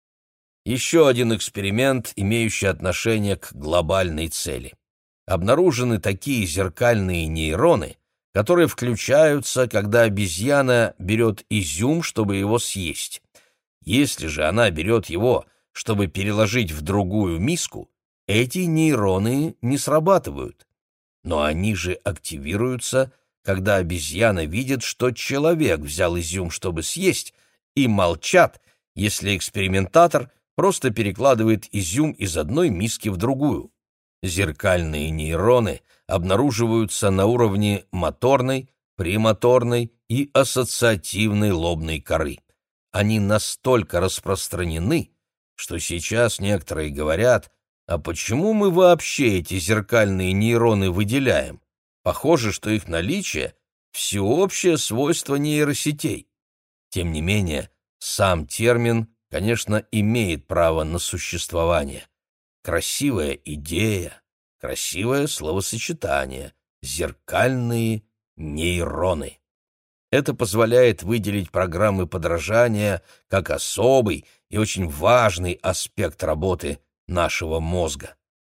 Еще один эксперимент, имеющий отношение к глобальной цели. Обнаружены такие зеркальные нейроны, которые включаются, когда обезьяна берет изюм, чтобы его съесть. Если же она берет его, чтобы переложить в другую миску, эти нейроны не срабатывают. Но они же активируются, когда обезьяна видит, что человек взял изюм, чтобы съесть, и молчат, если экспериментатор просто перекладывает изюм из одной миски в другую. Зеркальные нейроны обнаруживаются на уровне моторной, премоторной и ассоциативной лобной коры. Они настолько распространены, что сейчас некоторые говорят, а почему мы вообще эти зеркальные нейроны выделяем? Похоже, что их наличие – всеобщее свойство нейросетей. Тем не менее, сам термин, конечно, имеет право на существование. Красивая идея, красивое словосочетание – зеркальные нейроны. Это позволяет выделить программы подражания как особый и очень важный аспект работы нашего мозга.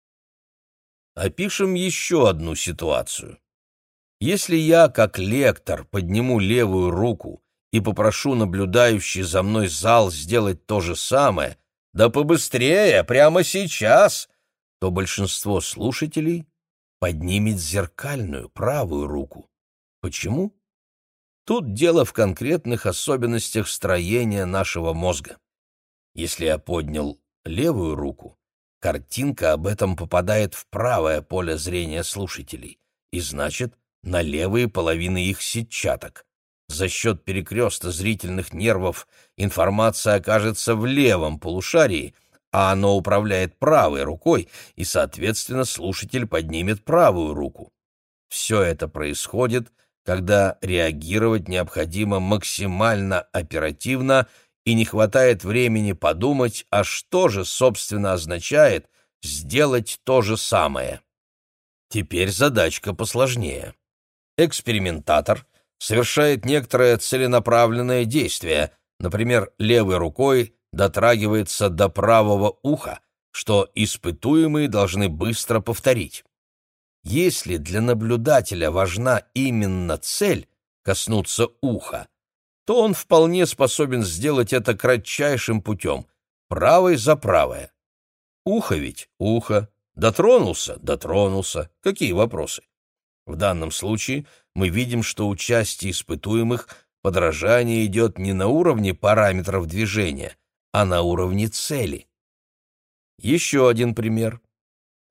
Опишем еще одну ситуацию. Если я, как лектор, подниму левую руку и попрошу наблюдающий за мной зал сделать то же самое, да побыстрее, прямо сейчас, то большинство слушателей поднимет зеркальную правую руку. Почему? Тут дело в конкретных особенностях строения нашего мозга. Если я поднял левую руку, картинка об этом попадает в правое поле зрения слушателей, и значит, на левые половины их сетчаток. За счет перекреста зрительных нервов информация окажется в левом полушарии, а оно управляет правой рукой, и, соответственно, слушатель поднимет правую руку. Все это происходит, когда реагировать необходимо максимально оперативно и не хватает времени подумать, а что же, собственно, означает сделать то же самое. Теперь задачка посложнее. Экспериментатор совершает некоторое целенаправленное действие, например, левой рукой дотрагивается до правого уха, что испытуемые должны быстро повторить. Если для наблюдателя важна именно цель — коснуться уха, то он вполне способен сделать это кратчайшим путем, правой за правое. Ухо ведь ухо, дотронулся — дотронулся, какие вопросы? В данном случае мы видим, что у части испытуемых подражание идет не на уровне параметров движения, а на уровне цели. Еще один пример.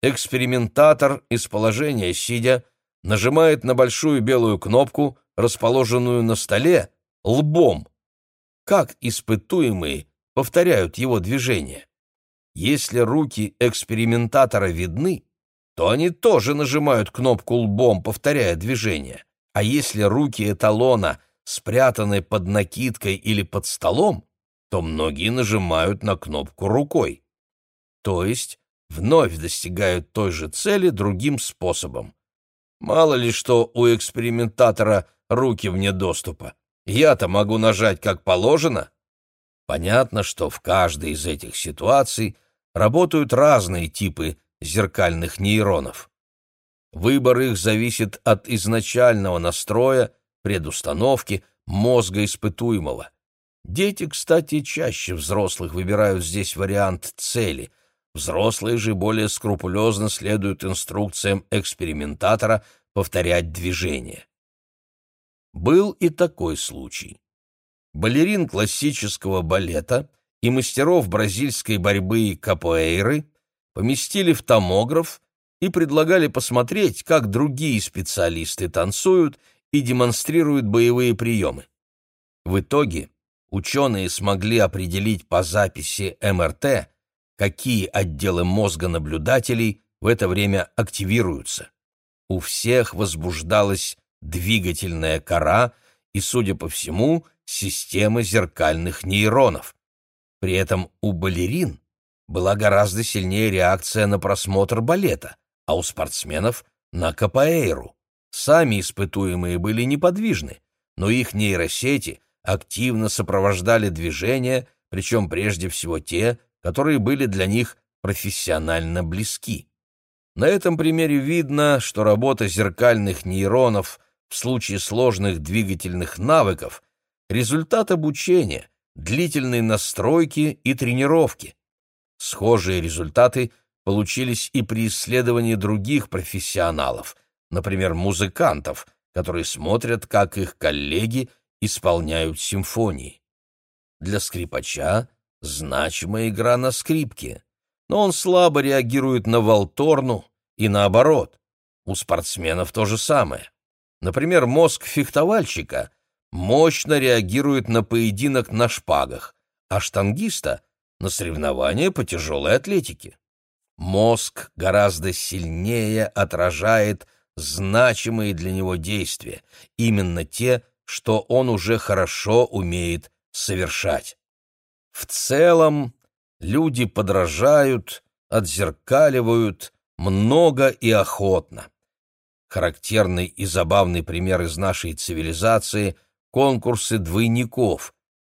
экспериментатор из положения сидя нажимает на большую белую кнопку, расположенную на столе, лбом. Как испытуемые повторяют его движение? Если руки экспериментатора видны, то они тоже нажимают кнопку лбом, повторяя движение. А если руки эталона спрятаны под накидкой или под столом, то многие нажимают на кнопку рукой. То есть вновь достигают той же цели другим способом. Мало ли что у экспериментатора руки вне доступа. Я-то могу нажать как положено. Понятно, что в каждой из этих ситуаций работают разные типы зеркальных нейронов. Выбор их зависит от изначального настроя, предустановки мозга испытуемого. Дети, кстати, чаще взрослых выбирают здесь вариант цели. Взрослые же более скрупулезно следуют инструкциям экспериментатора повторять движение. Был и такой случай. Балерин классического балета и мастеров бразильской борьбы капоэйры поместили в томограф и предлагали посмотреть, как другие специалисты танцуют и демонстрируют боевые приемы. В итоге ученые смогли определить по записи эм эр тэ, какие отделы мозга наблюдателей в это время активируются. У всех возбуждалась двигательная кора и, судя по всему, система зеркальных нейронов. При этом у балерин была гораздо сильнее реакция на просмотр балета, а у спортсменов — на капоэйру. Сами испытуемые были неподвижны, но их нейросети активно сопровождали движения, причем прежде всего те, которые были для них профессионально близки. На этом примере видно, что работа зеркальных нейронов в случае сложных двигательных навыков — результат обучения, длительной настройки и тренировки. Схожие результаты получились и при исследовании других профессионалов, например, музыкантов, которые смотрят, как их коллеги исполняют симфонии. Для скрипача значимая игра на скрипке, но он слабо реагирует на валторну и наоборот. У спортсменов то же самое. Например, мозг фехтовальщика мощно реагирует на поединок на шпагах, а штангиста — на соревнования по тяжелой атлетике. Мозг гораздо сильнее отражает значимые для него действия, именно те, что он уже хорошо умеет совершать. В целом, люди подражают, отзеркаливают много и охотно. Характерный и забавный пример из нашей цивилизации — конкурсы двойников.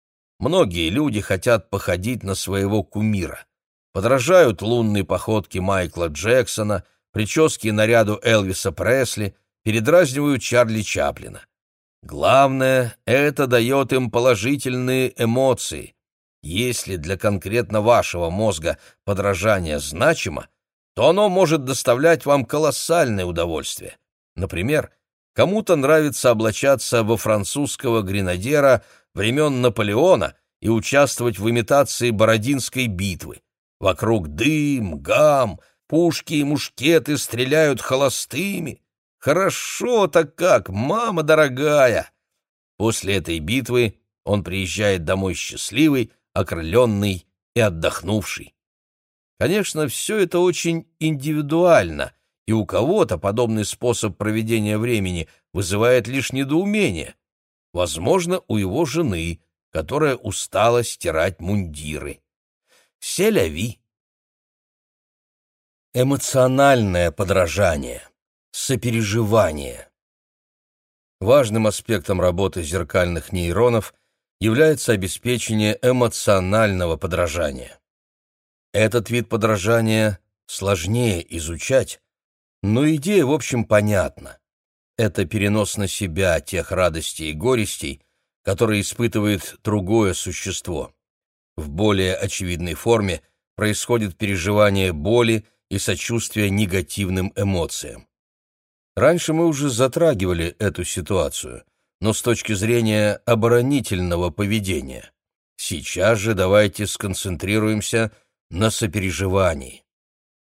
Многие люди хотят походить на своего кумира. Подражают лунной походке Майкла Джексона, прическе и наряду Элвиса Пресли, передразнивают Чарли Чаплина. Главное, это дает им положительные эмоции. Если для конкретно вашего мозга подражание значимо, то оно может доставлять вам колоссальное удовольствие. Например, кому-то нравится облачаться во французского гренадера времен Наполеона и участвовать в имитации Бородинской битвы. Вокруг дым, гам, пушки и мушкеты стреляют холостыми. Хорошо-то как, мама дорогая! После этой битвы он приезжает домой счастливый, окрыленный и отдохнувший. Конечно, все это очень индивидуально, и у кого-то подобный способ проведения времени вызывает лишь недоумение. Возможно, у его жены, которая устала стирать мундиры. Се-ля-ви. Эмоциональное подражание, сопереживание. Важным аспектом работы зеркальных нейронов является обеспечение эмоционального подражания. Этот вид подражания сложнее изучать, но идея, в общем, понятна. Это перенос на себя тех радостей и горестей, которые испытывает другое существо. В более очевидной форме происходит переживание боли и сочувствия негативным эмоциям. Раньше мы уже затрагивали эту ситуацию, но с точки зрения оборонительного поведения. Сейчас же давайте сконцентрируемся на сопереживании.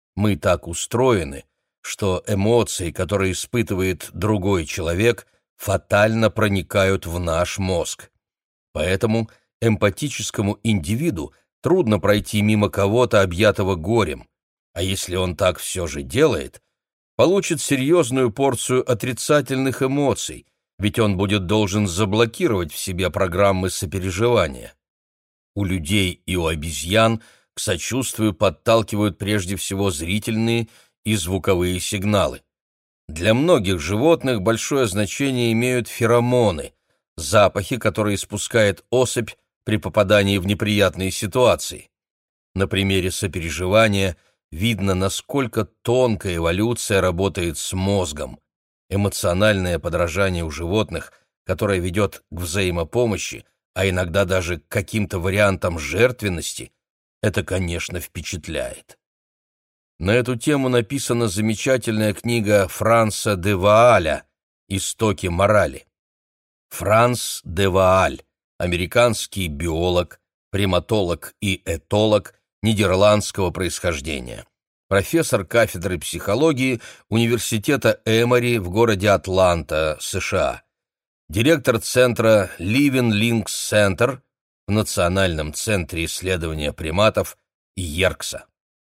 Мы так устроены, что эмоции, которые испытывает другой человек, фатально проникают в наш мозг. Поэтому эмпатическому индивиду трудно пройти мимо кого-то, объятого горем, а если он так все же делает, получит серьезную порцию отрицательных эмоций, ведь он будет должен заблокировать в себе программы сопереживания. У людей и у обезьян к сочувствию подталкивают прежде всего зрительные и звуковые сигналы. Для многих животных большое значение имеют феромоны, запахи, которые испускает особь при попадании в неприятные ситуации. На примере сопереживания видно, насколько тонкая эволюция работает с мозгом. Эмоциональное подражание у животных, которое ведет к взаимопомощи, а иногда даже к каким-то вариантам жертвенности, это, конечно, впечатляет. На эту тему написана замечательная книга Франца де Вааля «Истоки морали». Франц де Вааль, американский биолог, приматолог и этолог нидерландского происхождения, профессор кафедры психологии Университета Эмори в городе Атланта, США, директор центра Living Links Center в Национальном центре исследования приматов Йеркса.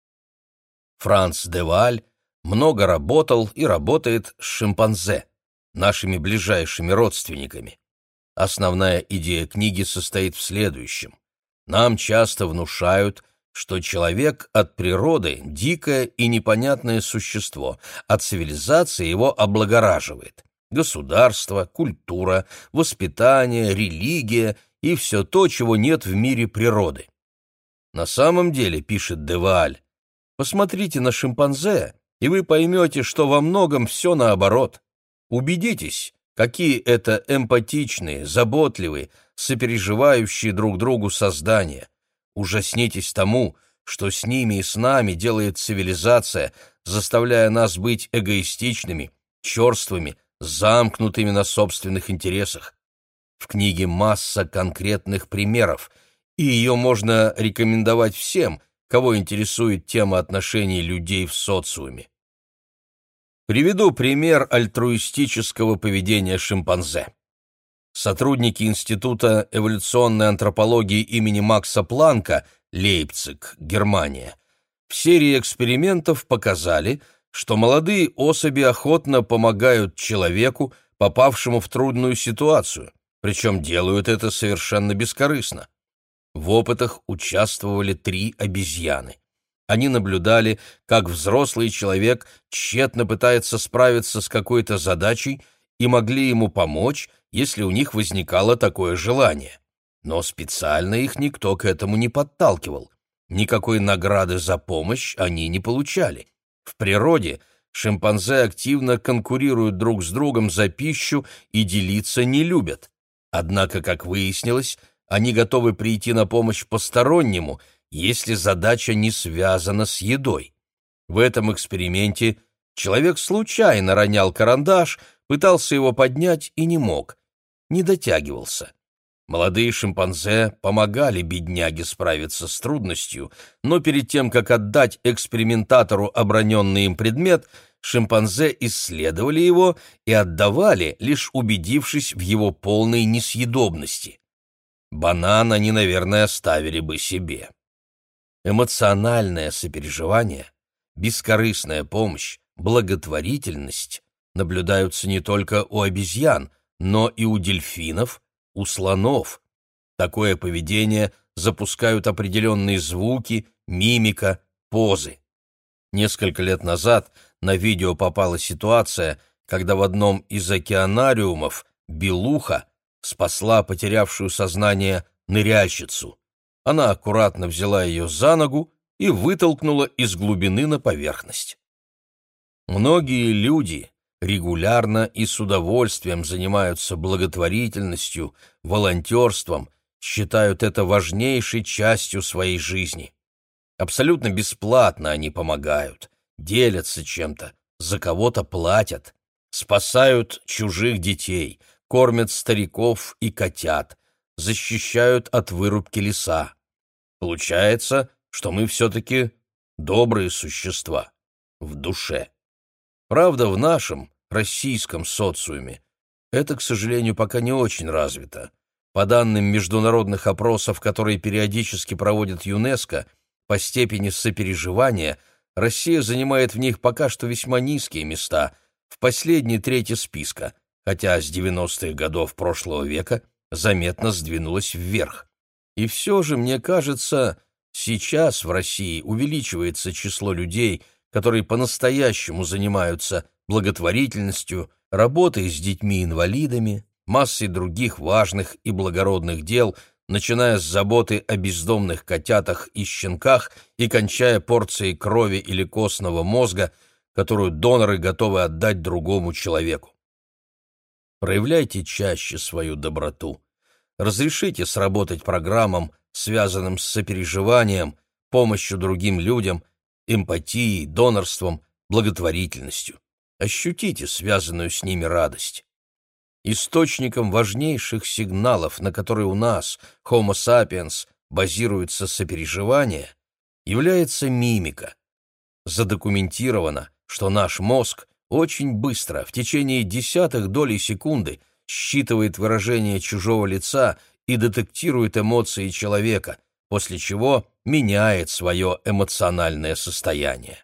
Франц де Вааль много работал и работает с шимпанзе, нашими ближайшими родственниками. Основная идея книги состоит в следующем. Нам часто внушают, что человек от природы дикое и непонятное существо, а цивилизация его облагораживает. Государство, культура, воспитание, религия и все то, чего нет в мире природы. На самом деле, пишет де Вааль, посмотрите на шимпанзе, и вы поймете, что во многом все наоборот. Убедитесь, какие это эмпатичные, заботливые, сопереживающие друг другу создания. Ужаснитесь тому, что с ними и с нами делает цивилизация, заставляя нас быть эгоистичными, черствыми, замкнутыми на собственных интересах. В книге масса конкретных примеров, и ее можно рекомендовать всем, кого интересует тема отношений людей в социуме. Приведу пример альтруистического поведения шимпанзе. Сотрудники Института эволюционной антропологии имени Макса Планка, Лейпциг, Германия, в серии экспериментов показали, что молодые особи охотно помогают человеку, попавшему в трудную ситуацию, причем делают это совершенно бескорыстно. В опытах участвовали три обезьяны. Они наблюдали, как взрослый человек тщетно пытается справиться с какой-то задачей, и могли ему помочь, если у них возникало такое желание. Но специально их никто к этому не подталкивал. Никакой награды за помощь они не получали. В природе шимпанзе активно конкурируют друг с другом за пищу и делиться не любят. Однако, как выяснилось, они готовы прийти на помощь постороннему, если задача не связана с едой. В этом эксперименте человек случайно ронял карандаш, пытался его поднять и не мог, не дотягивался. Молодые шимпанзе помогали бедняге справиться с трудностью, но перед тем, как отдать экспериментатору оброненный им предмет, шимпанзе исследовали его и отдавали, лишь убедившись в его полной несъедобности. Банан они, наверное, оставили бы себе. Эмоциональное сопереживание, бескорыстная помощь, благотворительность наблюдаются не только у обезьян, но и у дельфинов, у слонов. Такое поведение запускают определенные звуки, мимика, позы. Несколько лет назад на видео попала ситуация, когда в одном из океанариумов белуха спасла потерявшую сознание ныряльщицу. Она аккуратно взяла ее за ногу и вытолкнула из глубины на поверхность. Многие люди регулярно и с удовольствием занимаются благотворительностью, волонтерством, считают это важнейшей частью своей жизни. Абсолютно бесплатно они помогают, делятся чем-то, за кого-то платят, спасают чужих детей, кормят стариков и котят, защищают от вырубки леса. Получается, что мы все-таки добрые существа в душе. Правда, в нашем, российском социуме это, к сожалению, пока не очень развито. По данным международных опросов, которые периодически проводит ЮНЕСКО, по степени сопереживания Россия занимает в них пока что весьма низкие места, в последней трети списка, хотя с девяностых годов прошлого века заметно сдвинулась вверх. И все же, мне кажется, сейчас в России увеличивается число людей, которые по-настоящему занимаются благотворительностью, работой с детьми-инвалидами, массой других важных и благородных дел, начиная с заботы о бездомных котятах и щенках и кончая порцией крови или костного мозга, которую доноры готовы отдать другому человеку. Проявляйте чаще свою доброту. Разрешите сработать программам, связанным с сопереживанием, помощью другим людям, эмпатией, донорством, благотворительностью. Ощутите связанную с ними радость. Источником важнейших сигналов, на которые у нас, Homo sapiens, базируется сопереживание, является мимика. Задокументировано, что наш мозг очень быстро, в течение десятых долей секунды, считывает выражение чужого лица и детектирует эмоции человека, после чего меняет свое эмоциональное состояние.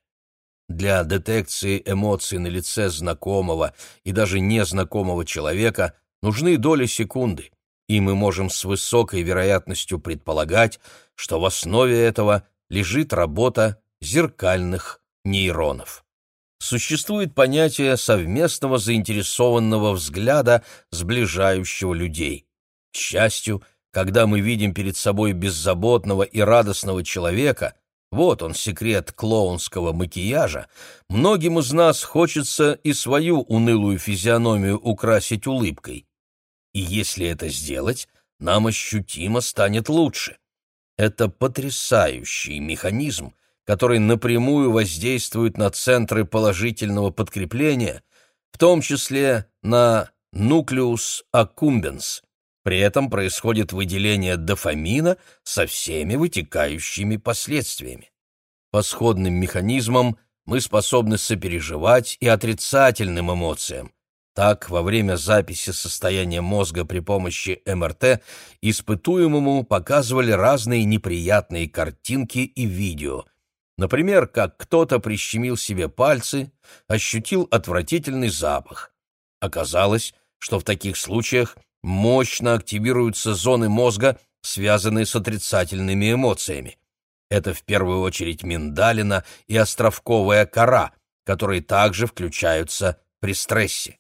Для детекции эмоций на лице знакомого и даже незнакомого человека нужны доли секунды, и мы можем с высокой вероятностью предполагать, что в основе этого лежит работа зеркальных нейронов. Существует понятие совместного заинтересованного взгляда, сближающего людей. К счастью, когда мы видим перед собой беззаботного и радостного человека, вот он секрет клоунского макияжа, многим из нас хочется и свою унылую физиономию украсить улыбкой. И если это сделать, нам ощутимо станет лучше. Это потрясающий механизм, который напрямую воздействует на центры положительного подкрепления, в том числе на nucleus accumbens. При этом происходит выделение дофамина со всеми вытекающими последствиями. По сходным механизмам мы способны сопереживать и отрицательным эмоциям. Так, во время записи состояния мозга при помощи эм эр тэ испытуемому показывали разные неприятные картинки и видео. Например, как кто-то прищемил себе пальцы, ощутил отвратительный запах. Оказалось, что в таких случаях мощно активируются зоны мозга, связанные с отрицательными эмоциями. Это в первую очередь миндалина и островковая кора, которые также включаются при стрессе.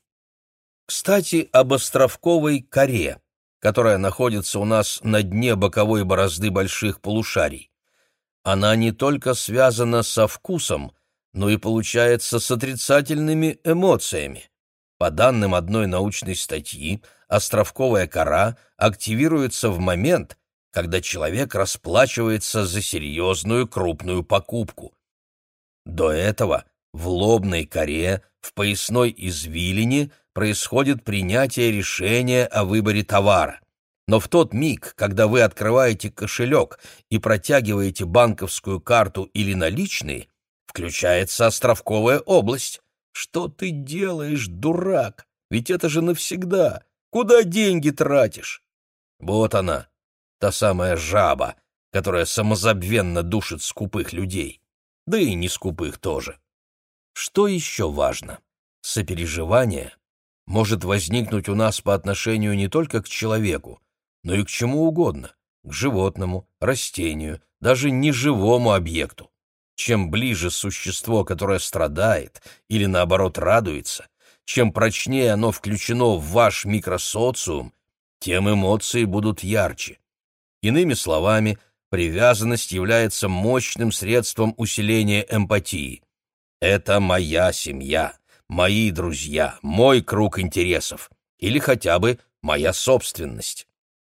Кстати, об островковой коре, которая находится у нас на дне боковой борозды больших полушарий. Она не только связана со вкусом, но и получается с отрицательными эмоциями. По данным одной научной статьи, островковая кора активируется в момент, когда человек расплачивается за серьезную крупную покупку. До этого в лобной коре, в поясной извилине происходит принятие решения о выборе товара. Но в тот миг, когда вы открываете кошелек и протягиваете банковскую карту или наличные, включается островковая область. Что ты делаешь, дурак? Ведь это же навсегда. Куда деньги тратишь? Вот она, та самая жаба, которая самозабвенно душит скупых людей. Да и не скупых тоже. Что еще важно? Сопереживание может возникнуть у нас по отношению не только к человеку, но и к чему угодно, к животному, растению, даже неживому объекту. Чем ближе существо, которое страдает или, наоборот, радуется, чем прочнее оно включено в ваш микросоциум, тем эмоции будут ярче. Иными словами, привязанность является мощным средством усиления эмпатии. Это моя семья, мои друзья, мой круг интересов или хотя бы моя собственность.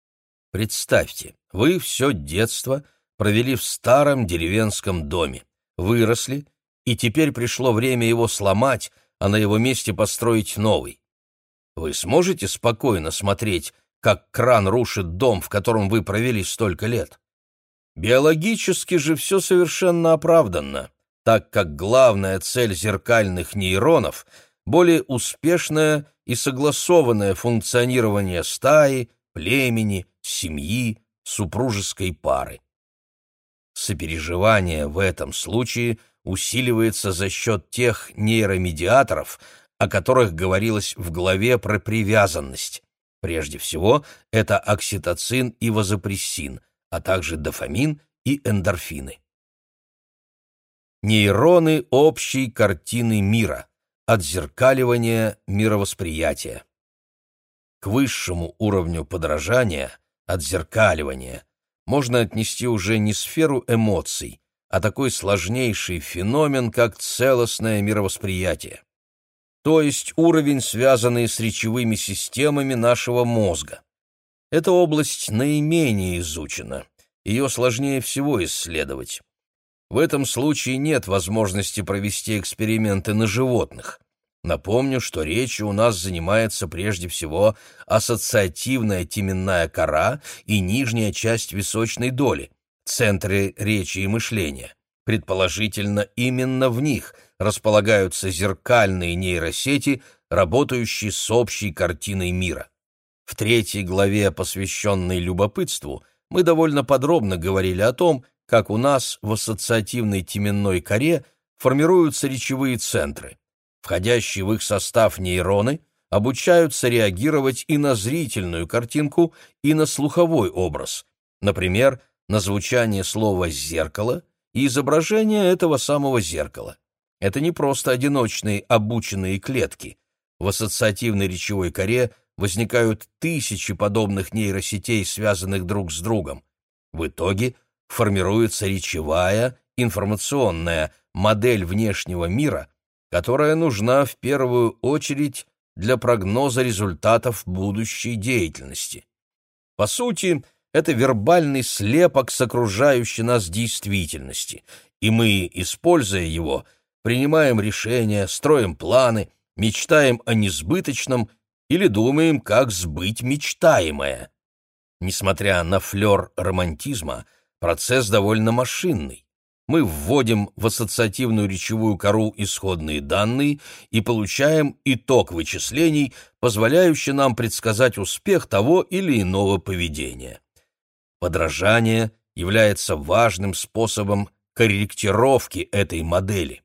Представьте, вы все детство провели в старом деревенском доме, выросли, и теперь пришло время его сломать, а на его месте построить новый. Вы сможете спокойно смотреть, как кран рушит дом, в котором вы провели столько лет? Биологически же все совершенно оправданно. так как главная цель зеркальных нейронов — более успешное и согласованное функционирование стаи, племени, семьи, супружеской пары. Сопереживание в этом случае усиливается за счет тех нейромедиаторов, о которых говорилось в главе про привязанность. Прежде всего, это окситоцин и вазопрессин, а также дофамин и эндорфины. Нейроны общей картины мира. Отзеркаливание мировосприятия. К высшему уровню подражания, отзеркаливания, можно отнести уже не сферу эмоций, а такой сложнейший феномен, как целостное мировосприятие. То есть уровень, связанный с речевыми системами нашего мозга. Эта область наименее изучена, ее сложнее всего исследовать. В этом случае нет возможности провести эксперименты на животных. Напомню, что речью у нас занимается прежде всего ассоциативная теменная кора и нижняя часть височной доли, центры речи и мышления. Предположительно, именно в них располагаются зеркальные нейросети, работающие с общей картиной мира. В третьей главе, посвященной любопытству, мы довольно подробно говорили о том, как у нас в ассоциативной теменной коре формируются речевые центры. Входящие в их состав нейроны обучаются реагировать и на зрительную картинку, и на слуховой образ, например, на звучание слова «зеркало» и изображение этого самого зеркала. Это не просто одиночные обученные клетки. В ассоциативной речевой коре возникают тысячи подобных нейросетей, связанных друг с другом. В итоге формируется речевая, информационная модель внешнего мира, которая нужна в первую очередь для прогноза результатов будущей деятельности. По сути, это вербальный слепок с окружающей нас действительности, и мы, используя его, принимаем решения, строим планы, мечтаем о несбыточном или думаем, как сбыть мечтаемое. Несмотря на флер романтизма, процесс довольно машинный. Мы вводим в ассоциативную речевую кору исходные данные и получаем итог вычислений, позволяющий нам предсказать успех того или иного поведения. Подражание является важным способом корректировки этой модели.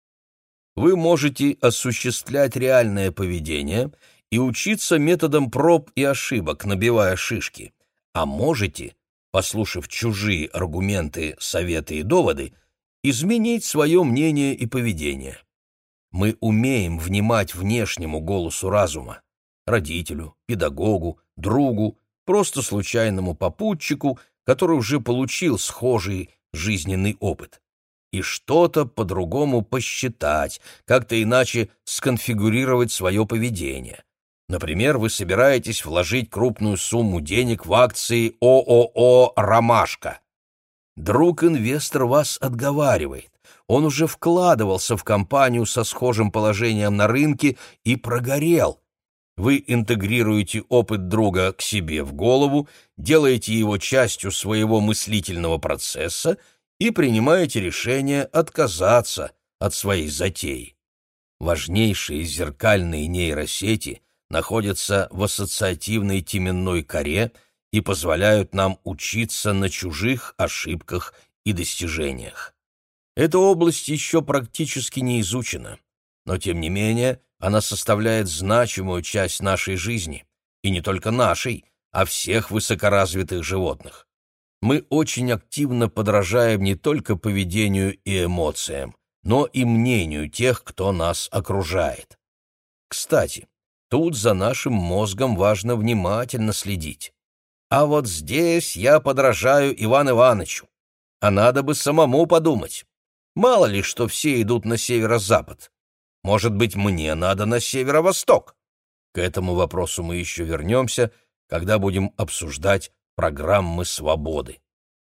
Вы можете осуществлять реальное поведение и учиться методом проб и ошибок, набивая шишки, а можете, послушав чужие аргументы, советы и доводы, изменить свое мнение и поведение. Мы умеем внимать внешнему голосу разума, родителю, педагогу, другу, просто случайному попутчику, который уже получил схожий жизненный опыт, и что-то по-другому посчитать, как-то иначе сконфигурировать свое поведение. Например, вы собираетесь вложить крупную сумму денег в акции ООО «Ромашка». Друг-инвестор вас отговаривает. Он уже вкладывался в компанию со схожим положением на рынке и прогорел. Вы интегрируете опыт друга к себе в голову, делаете его частью своего мыслительного процесса и принимаете решение отказаться от своей затеи. Важнейшие зеркальные нейросети находятся в ассоциативной теменной коре и позволяют нам учиться на чужих ошибках и достижениях. Эта область еще практически не изучена, но тем не менее она составляет значимую часть нашей жизни, и не только нашей, а всех высокоразвитых животных. Мы очень активно подражаем не только поведению и эмоциям, но и мнению тех, кто нас окружает. Кстати, тут за нашим мозгом важно внимательно следить. А вот здесь я подражаю Ивану Ивановичу. А надо бы самому подумать. Мало ли, что все идут на северо-запад. Может быть, мне надо на северо-восток? К этому вопросу мы еще вернемся, когда будем обсуждать программы свободы.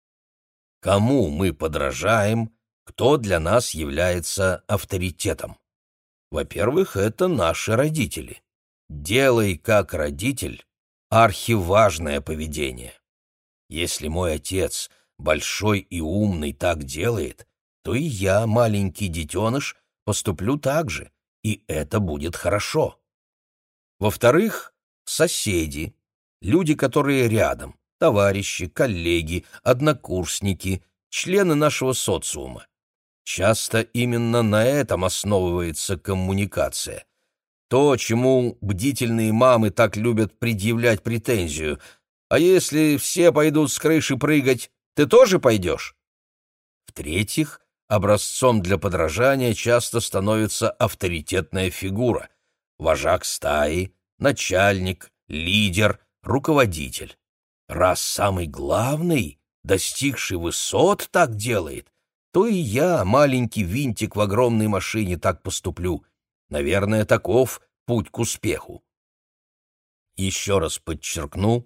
Кому мы подражаем, кто для нас является авторитетом? Во-первых, это наши родители. «Делай как родитель» — архиважное поведение. Если мой отец, большой и умный, так делает, то и я, маленький детеныш, поступлю так же, и это будет хорошо. Во-вторых, соседи, люди, которые рядом, товарищи, коллеги, однокурсники, члены нашего социума. Часто именно на этом основывается коммуникация. То, чему бдительные мамы так любят предъявлять претензию. А если все пойдут с крыши прыгать, ты тоже пойдешь? В-третьих, образцом для подражания часто становится авторитетная фигура – вожак стаи, начальник, лидер, руководитель. Раз самый главный, достигший высот, так делает, то и я, маленький винтик в огромной машине, так поступлю. Наверное, таков путь к успеху. Еще раз подчеркну,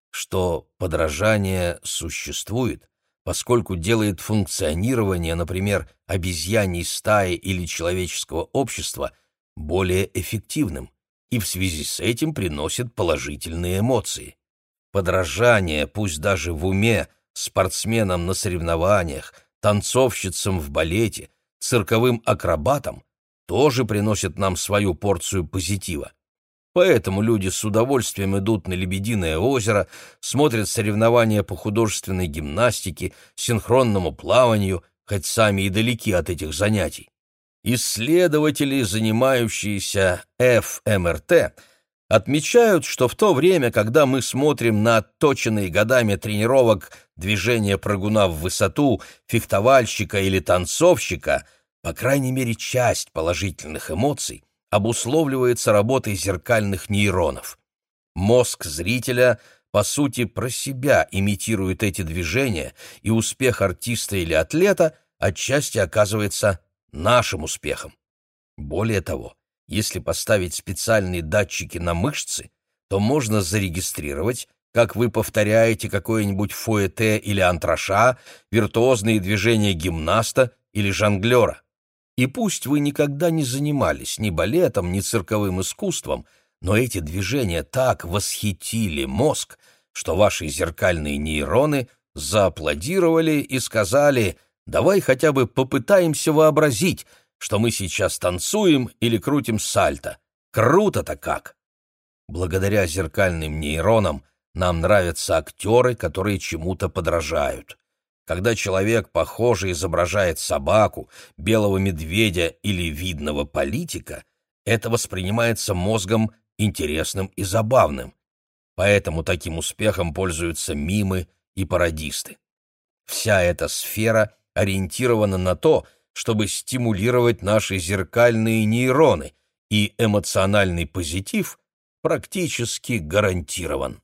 что подражание существует, поскольку делает функционирование, например, обезьяньей стаи или человеческого общества более эффективным, и в связи с этим приносит положительные эмоции. Подражание, пусть даже в уме, спортсменам на соревнованиях, танцовщицам в балете, цирковым акробатам, тоже приносит нам свою порцию позитива. Поэтому люди с удовольствием идут на Лебединое озеро, смотрят соревнования по художественной гимнастике, синхронному плаванию, хоть сами и далеки от этих занятий. Исследователи, занимающиеся эф эм эр тэ, отмечают, что в то время, когда мы смотрим на отточенные годами тренировок движения прыгуна в высоту, фехтовальщика или танцовщика, по крайней мере, часть положительных эмоций обусловливается работой зеркальных нейронов. Мозг зрителя, по сути, про себя имитирует эти движения, и успех артиста или атлета отчасти оказывается нашим успехом. Более того, если поставить специальные датчики на мышцы, то можно зарегистрировать, как вы повторяете какое-нибудь фуэте или антраша, виртуозные движения гимнаста или жонглера. И пусть вы никогда не занимались ни балетом, ни цирковым искусством, но эти движения так восхитили мозг, что ваши зеркальные нейроны зааплодировали и сказали: «Давай хотя бы попытаемся вообразить, что мы сейчас танцуем или крутим сальто. Круто-то как!» Благодаря зеркальным нейронам нам нравятся актеры, которые чему-то подражают. Когда человек, похоже, изображает собаку, белого медведя или видного политика, это воспринимается мозгом интересным и забавным. Поэтому таким успехом пользуются мимы и пародисты. Вся эта сфера ориентирована на то, чтобы стимулировать наши зеркальные нейроны, и эмоциональный позитив практически гарантирован.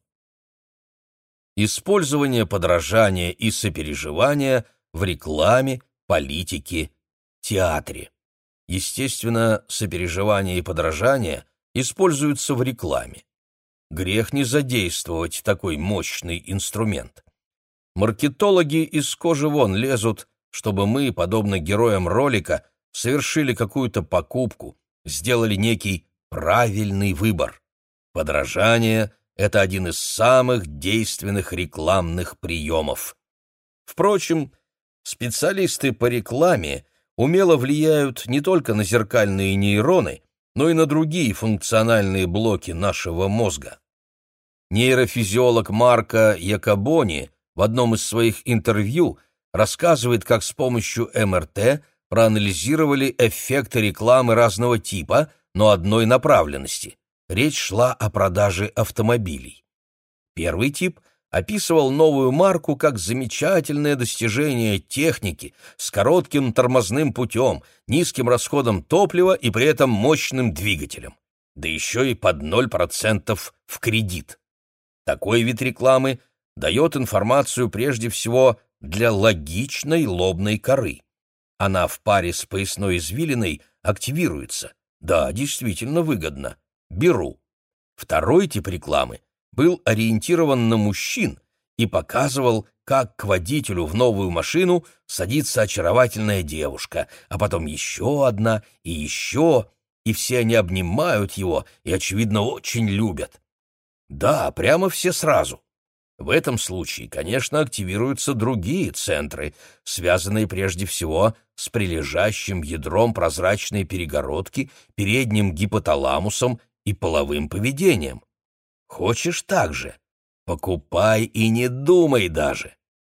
Использование подражания и сопереживания в рекламе, политике, театре. Естественно, сопереживание и подражание используются в рекламе. Грех не задействовать такой мощный инструмент. Маркетологи из кожи вон лезут, чтобы мы, подобно героям ролика, совершили какую-то покупку, сделали некий правильный выбор. Подражание — это один из самых действенных рекламных приемов. Впрочем, специалисты по рекламе умело влияют не только на зеркальные нейроны, но и на другие функциональные блоки нашего мозга. Нейрофизиолог Марко Якобони в одном из своих интервью рассказывает, как с помощью эм эр тэ проанализировали эффекты рекламы разного типа, но одной направленности. Речь шла о продаже автомобилей. Первый тип описывал новую марку как замечательное достижение техники с коротким тормозным путем, низким расходом топлива и при этом мощным двигателем. Да еще и под ноль процентов в кредит. Такой вид рекламы дает информацию прежде всего для логичной лобной коры. Она в паре с поясной извилиной активируется. Да, действительно выгодно. Беру. Второй тип рекламы был ориентирован на мужчин и показывал, как к водителю в новую машину садится очаровательная девушка, а потом еще одна и еще, и все они обнимают его и, очевидно, очень любят. Да, прямо все сразу. В этом случае, конечно, активируются другие центры, связанные прежде всего с прилежащим ядром прозрачной перегородки, передним гипоталамусом и половым поведением. Хочешь так же? Покупай и не думай даже.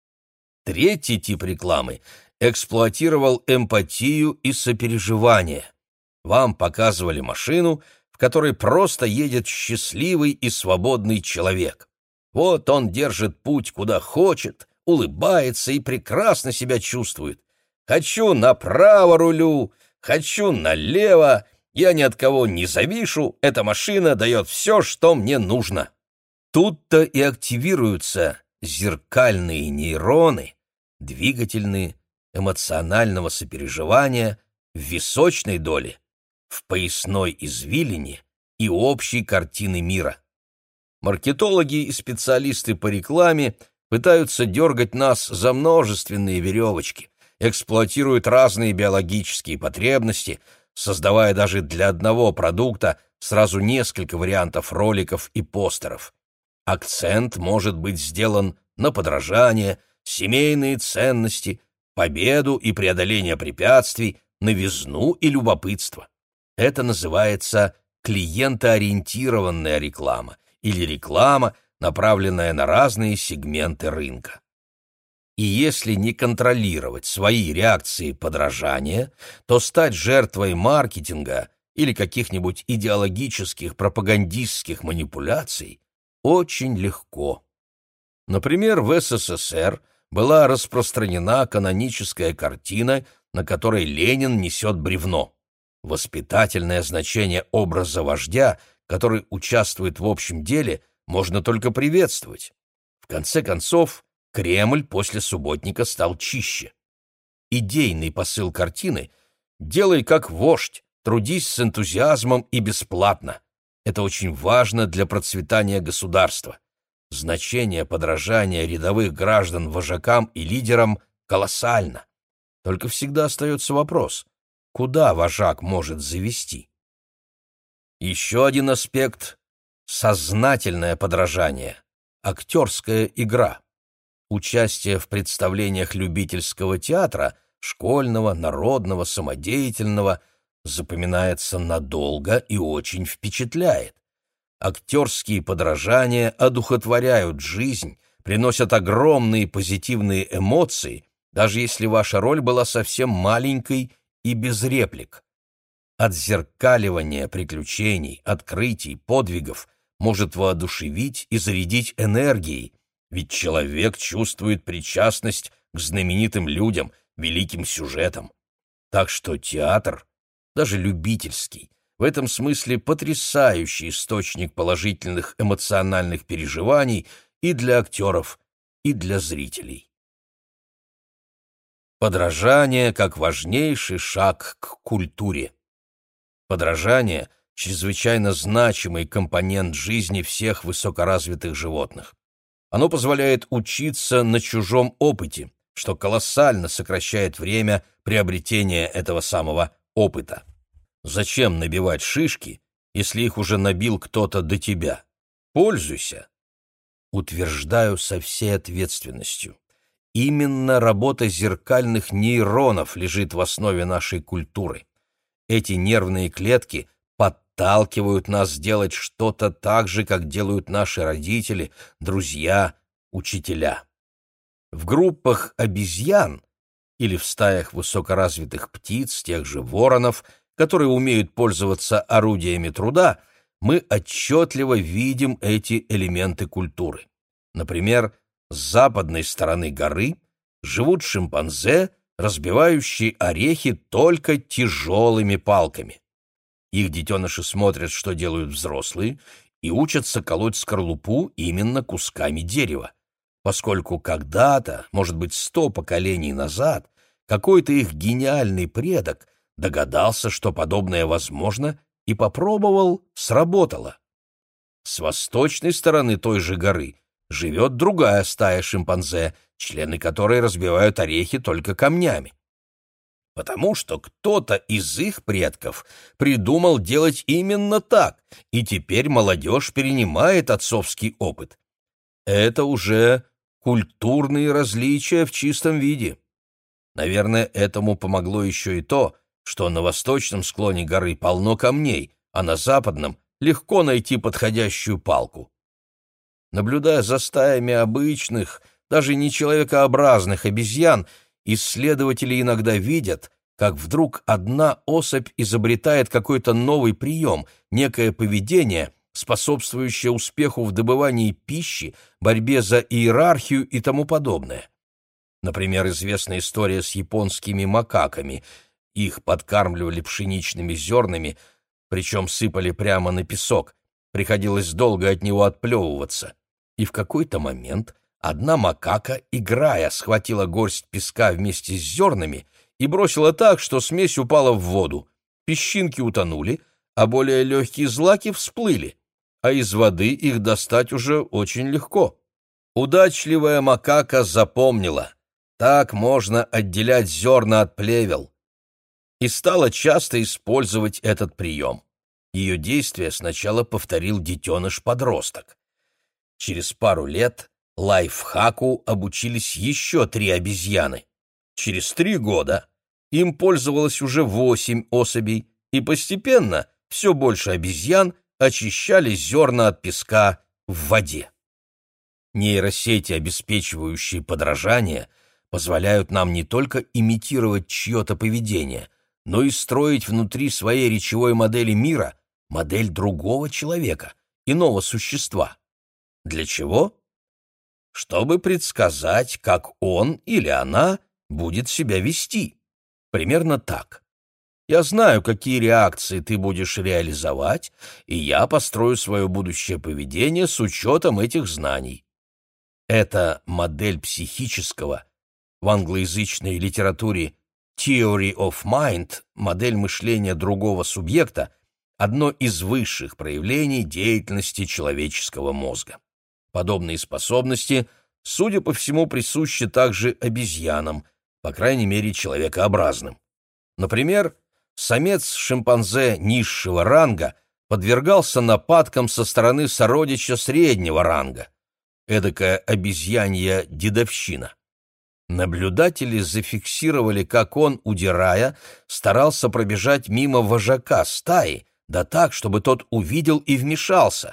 Третий тип рекламы эксплуатировал эмпатию и сопереживание. Вам показывали машину, в которой просто едет счастливый и свободный человек. Вот он держит путь куда хочет, улыбается и прекрасно себя чувствует. Хочу направо рулю, хочу налево, я ни от кого не завишу, эта машина дает все, что мне нужно. Тут-то и активируются зеркальные нейроны, двигательные, эмоционального сопереживания, в височной доле, в поясной извилине и общей картины мира. Маркетологи и специалисты по рекламе пытаются дергать нас за множественные веревочки, эксплуатируют разные биологические потребности, создавая даже для одного продукта сразу несколько вариантов роликов и постеров. Акцент может быть сделан на подражание, семейные ценности, победу и преодоление препятствий, новизну и любопытство. Это называется клиентоориентированная реклама или реклама, направленная на разные сегменты рынка. И если не контролировать свои реакции подражания, то стать жертвой маркетинга или каких-нибудь идеологических пропагандистских манипуляций очень легко. Например, в СССР была распространена каноническая картина, на которой Ленин несет бревно. Воспитательное значение образа вождя, который участвует в общем деле, можно только приветствовать. В конце концов, Кремль после субботника стал чище. Идейный посыл картины «Делай как вождь, трудись с энтузиазмом и бесплатно». Это очень важно для процветания государства. Значение подражания рядовых граждан вожакам и лидерам колоссально. Только всегда остается вопрос, куда вожак может завести? Еще один аспект — сознательное подражание, актерская игра. Участие в представлениях любительского театра, школьного, народного, самодеятельного, запоминается надолго и очень впечатляет. Актерские подражания одухотворяют жизнь, приносят огромные позитивные эмоции, даже если ваша роль была совсем маленькой и без реплик. Отзеркаливание приключений, открытий, подвигов может воодушевить и зарядить энергией, ведь человек чувствует причастность к знаменитым людям, великим сюжетам. Так что театр, даже любительский, в этом смысле потрясающий источник положительных эмоциональных переживаний и для актеров, и для зрителей. Подражание как важнейший шаг к культуре. Подражание — чрезвычайно значимый компонент жизни всех высокоразвитых животных. Оно позволяет учиться на чужом опыте, что колоссально сокращает время приобретения этого самого опыта. Зачем набивать шишки, если их уже набил кто-то до тебя? Пользуйся. Утверждаю со всей ответственностью. Именно работа зеркальных нейронов лежит в основе нашей культуры. Эти нервные клетки подталкивают нас делать что-то так же, как делают наши родители, друзья, учителя. В группах обезьян или в стаях высокоразвитых птиц, тех же воронов, которые умеют пользоваться орудиями труда, мы отчетливо видим эти элементы культуры. Например, с западной стороны горы живут шимпанзе, разбивающие орехи только тяжелыми палками. Их детеныши смотрят, что делают взрослые, и учатся колоть скорлупу именно кусками дерева, поскольку когда-то, может быть, сто поколений назад, какой-то их гениальный предок догадался, что подобное возможно, и попробовал, сработало. С восточной стороны той же горы живет другая стая шимпанзе, члены которой разбивают орехи только камнями. Потому что кто-то из их предков придумал делать именно так, и теперь молодежь перенимает отцовский опыт. Это уже культурные различия в чистом виде. Наверное, этому помогло еще и то, что на восточном склоне горы полно камней, а на западном легко найти подходящую палку. Наблюдая за стаями обычных, даже нечеловекообразных обезьян, исследователи иногда видят, как вдруг одна особь изобретает какой-то новый прием, некое поведение, способствующее успеху в добывании пищи, борьбе за иерархию и тому подобное. Например, известна история с японскими макаками. Их подкармливали пшеничными зернами, причем сыпали прямо на песок. Приходилось долго от него отплевываться. И в какой-то момент одна макака, играя, схватила горсть песка вместе с зернами и бросила так, что смесь упала в воду. Песчинки утонули, а более легкие злаки всплыли, а из воды их достать уже очень легко. Удачливая макака запомнила: так можно отделять зерна от плевел, и стала часто использовать этот прием. Ее действие сначала повторил детеныш-подросток. Через пару лет лайфхаку обучились еще три обезьяны. Через три года им пользовалось уже восемь особей, и постепенно все больше обезьян очищали зерна от песка в воде. Нейросети, обеспечивающие подражание, позволяют нам не только имитировать чье-то поведение, но и строить внутри своей речевой модели мира модель другого человека, иного существа. Для чего? Чтобы предсказать, как он или она будет себя вести. Примерно так. Я знаю, какие реакции ты будешь реализовать, и я построю свое будущее поведение с учетом этих знаний. Эта модель психического, в англоязычной литературе Theory of Mind, модель мышления другого субъекта, одно из высших проявлений деятельности человеческого мозга. Подобные способности, судя по всему, присущи также обезьянам, по крайней мере, человекообразным. Например, самец шимпанзе низшего ранга подвергался нападкам со стороны сородича среднего ранга. Эдакая обезьянья дедовщина. Наблюдатели зафиксировали, как он, удирая, старался пробежать мимо вожака стаи, да так, чтобы тот увидел и вмешался.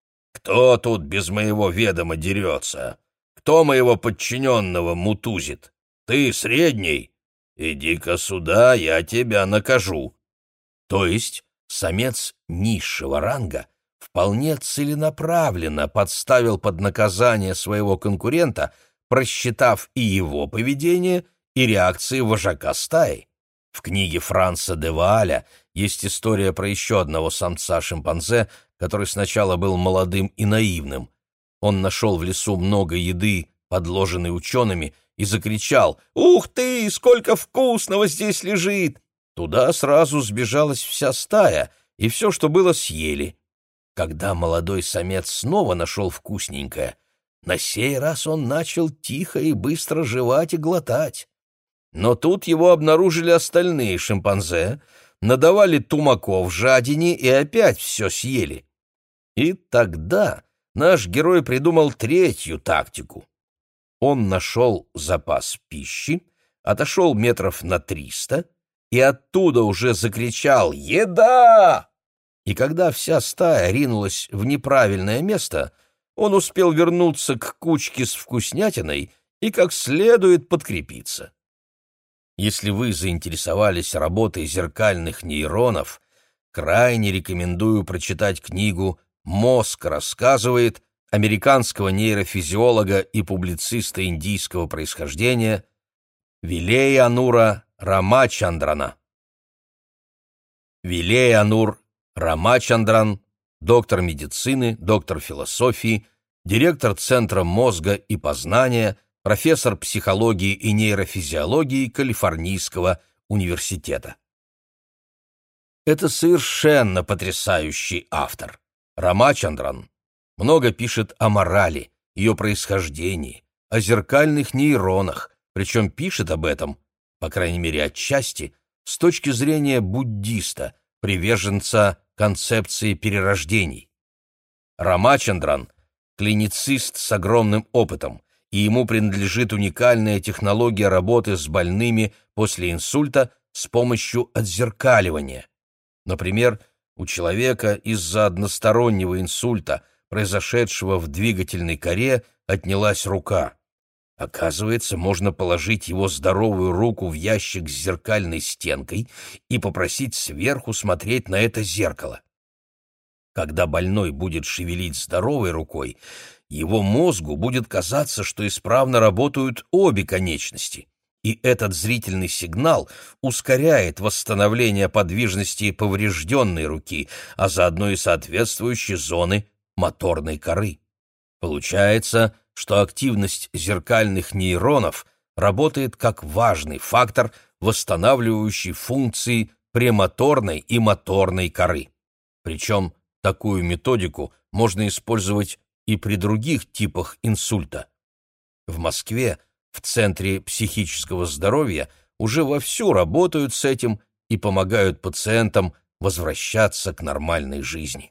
«Кто тут без моего ведома дерется? Кто моего подчиненного мутузит? Ты средний? Иди-ка сюда, я тебя накажу». То есть самец низшего ранга вполне целенаправленно подставил под наказание своего конкурента, просчитав и его поведение, и реакции вожака стаи. В книге Франца де Вааля есть история про еще одного самца-шимпанзе, который сначала был молодым и наивным. Он нашел в лесу много еды, подложенной учеными, и закричал: «Ух ты, сколько вкусного здесь лежит!» Туда сразу сбежалась вся стая, и все, что было, съели. Когда молодой самец снова нашел вкусненькое, на сей раз он начал тихо и быстро жевать и глотать. Но тут его обнаружили остальные шимпанзе, надавали тумаков жадине и опять все съели. И тогда наш герой придумал третью тактику. Он нашел запас пищи, отошел метров на триста и оттуда уже закричал «Еда!». И когда вся стая ринулась в неправильное место, он успел вернуться к кучке с вкуснятиной и как следует подкрепиться. Если вы заинтересовались работой зеркальных нейронов, крайне рекомендую прочитать книгу «Мозг рассказывает» американского нейрофизиолога и публициста индийского происхождения Вилеянура Рамачандрана. Вилеянур Рамачандран, доктор медицины, доктор философии, директор Центра мозга и познания, профессор психологии и нейрофизиологии Калифорнийского университета. Это совершенно потрясающий автор. Рамачандран много пишет о морали, ее происхождении, о зеркальных нейронах, причем пишет об этом, по крайней мере отчасти, с точки зрения буддиста, приверженца концепции перерождений. Рамачандран клиницист с огромным опытом, и ему принадлежит уникальная технология работы с больными после инсульта с помощью отзеркаливания. Например, у человека из-за одностороннего инсульта, произошедшего в двигательной коре, отнялась рука. Оказывается, можно положить его здоровую руку в ящик с зеркальной стенкой и попросить сверху смотреть на это зеркало. Когда больной будет шевелить здоровой рукой, его мозгу будет казаться, что исправно работают обе конечности, и этот зрительный сигнал ускоряет восстановление подвижности поврежденной руки, а заодно и соответствующей зоны моторной коры. Получается, что активность зеркальных нейронов работает как важный фактор, восстанавливающий функции премоторной и моторной коры. Причем такую методику можно использовать и при других типах инсульта. В Москве, в Центре психического здоровья, уже вовсю работают с этим и помогают пациентам возвращаться к нормальной жизни.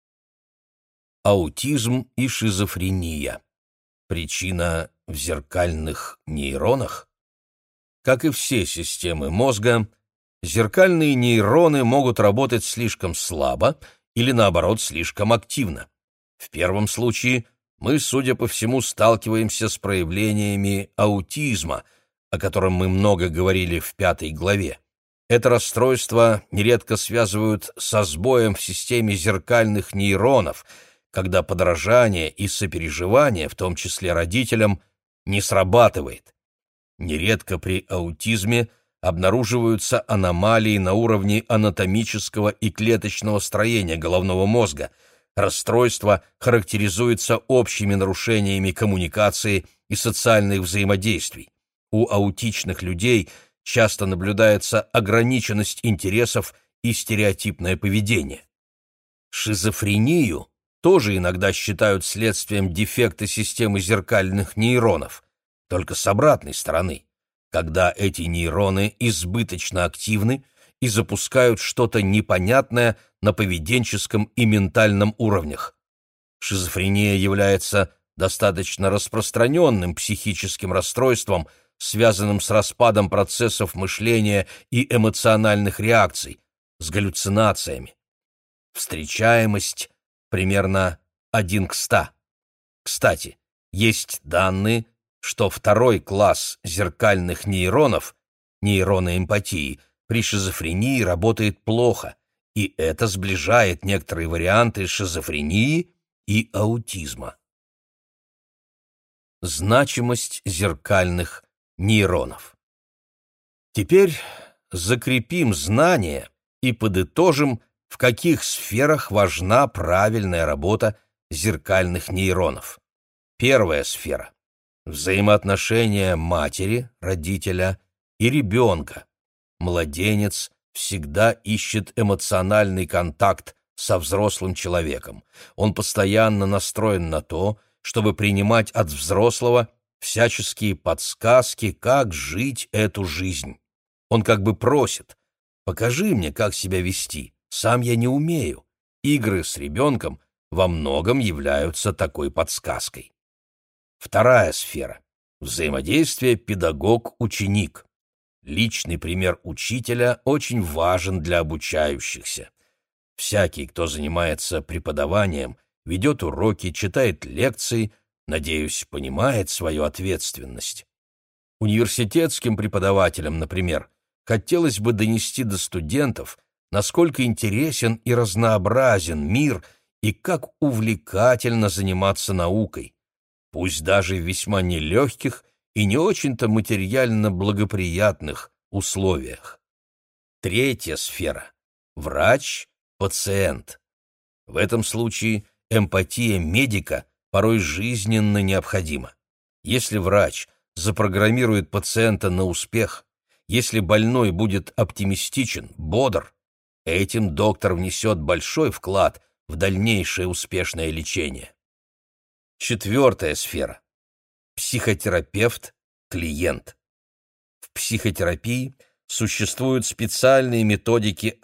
Аутизм и шизофрения. Причина в зеркальных нейронах? Как и все системы мозга, зеркальные нейроны могут работать слишком слабо или, наоборот, слишком активно. В первом случае мы, судя по всему, сталкиваемся с проявлениями аутизма, о котором мы много говорили в пятой главе. Это расстройство нередко связывают со сбоем в системе зеркальных нейронов, когда подражание и сопереживание, в том числе родителям, не срабатывает. Нередко при аутизме обнаруживаются аномалии на уровне анатомического и клеточного строения головного мозга. Расстройство характеризуется общими нарушениями коммуникации и социальных взаимодействий. У аутичных людей часто наблюдается ограниченность интересов и стереотипное поведение. Шизофрению тоже иногда считают следствием дефекта системы зеркальных нейронов, только с обратной стороны, когда эти нейроны избыточно активны и запускают что-то непонятное на поведенческом и ментальном уровнях. Шизофрения является достаточно распространенным психическим расстройством, связанным с распадом процессов мышления и эмоциональных реакций, с галлюцинациями. Встречаемость примерно один к ста. Кстати, есть данные, что второй класс зеркальных нейронов, нейроны эмпатии, при шизофрении работает плохо, и это сближает некоторые варианты шизофрении и аутизма. Значимость зеркальных нейронов. Теперь закрепим знания и подытожим, в каких сферах важна правильная работа зеркальных нейронов. Первая сфера – взаимоотношения матери, родителя и ребенка. Младенец всегда ищет эмоциональный контакт со взрослым человеком. Он постоянно настроен на то, чтобы принимать от взрослого всяческие подсказки, как жить эту жизнь. Он как бы просит: «Покажи мне, как себя вести. Сам я не умею». Игры с ребенком во многом являются такой подсказкой. Вторая сфера – взаимодействие педагог-ученик. Личный пример учителя очень важен для обучающихся. Всякий, кто занимается преподаванием, ведет уроки, читает лекции, надеюсь, понимает свою ответственность. Университетским преподавателям, например, хотелось бы донести до студентов, насколько интересен и разнообразен мир и как увлекательно заниматься наукой, пусть даже в весьма нелегких и не очень-то материально благоприятных условиях. Третья сфера – врач-пациент. В этом случае эмпатия медика порой жизненно необходима. Если врач запрограммирует пациента на успех, если больной будет оптимистичен, бодр, этим доктор внесет большой вклад в дальнейшее успешное лечение. Четвертая сфера – психотерапевт-клиент. В психотерапии существуют специальные методики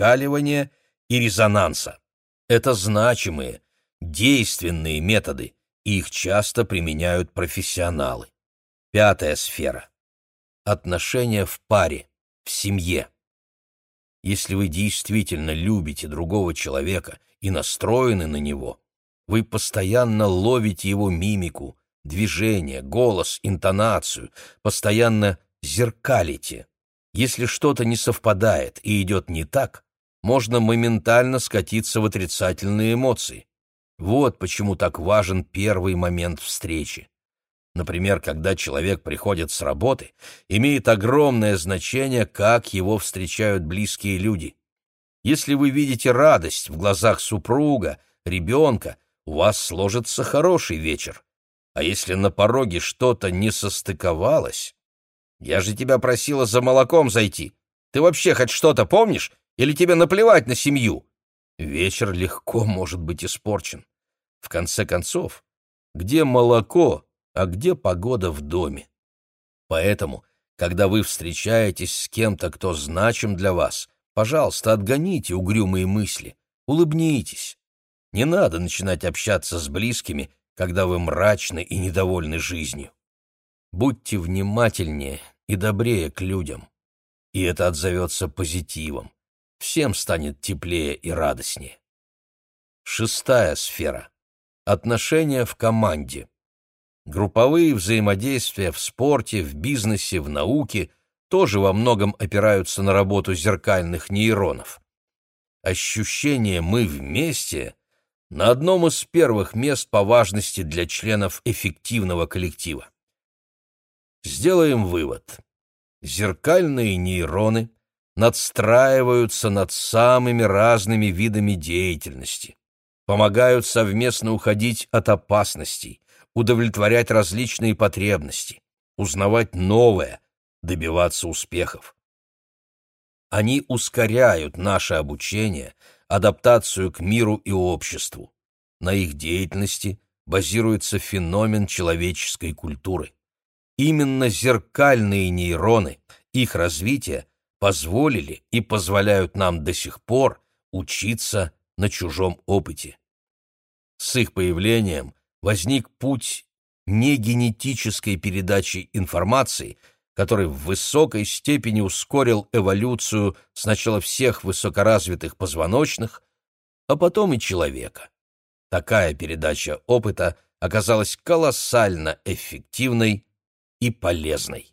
отзеркаливания и резонанса. Это значимые, действенные методы, и их часто применяют профессионалы. Пятая сфера. Отношения в паре, в семье. Если вы действительно любите другого человека и настроены на него, вы постоянно ловите его мимику, движение, голос, интонацию, постоянно зеркалите. Если что-то не совпадает и идет не так, можно моментально скатиться в отрицательные эмоции. Вот почему так важен первый момент встречи. Например, когда человек приходит с работы, имеет огромное значение, как его встречают близкие люди. Если вы видите радость в глазах супруга, ребенка, у вас сложится хороший вечер. А если на пороге что-то не состыковалось... «Я же тебя просила за молоком зайти. Ты вообще хоть что-то помнишь? Или тебе наплевать на семью?» Вечер легко может быть испорчен. В конце концов, где молоко, а где погода в доме? Поэтому, когда вы встречаетесь с кем-то, кто значим для вас, пожалуйста, отгоните угрюмые мысли, улыбнитесь. Не надо начинать общаться с близкими, когда вы мрачны и недовольны жизнью. Будьте внимательнее и добрее к людям, и это отзовется позитивом. Всем станет теплее и радостнее. Шестая сфера. Отношения в команде. Групповые взаимодействия в спорте, в бизнесе, в науке тоже во многом опираются на работу зеркальных нейронов. Ощущение «мы вместе» на одном из первых мест по важности для членов эффективного коллектива. Сделаем вывод. Зеркальные нейроны надстраиваются над самыми разными видами деятельности, помогают совместно уходить от опасностей, удовлетворять различные потребности, узнавать новое, добиваться успехов. Они ускоряют наше обучение, адаптацию к миру и обществу. На их деятельности базируется феномен человеческой культуры. Именно зеркальные нейроны, их развитие, позволили и позволяют нам до сих пор учиться на чужом опыте. С их появлением возник путь негенетической передачи информации, который в высокой степени ускорил эволюцию сначала всех высокоразвитых позвоночных, а потом и человека. Такая передача опыта оказалась колоссально эффективной и полезной.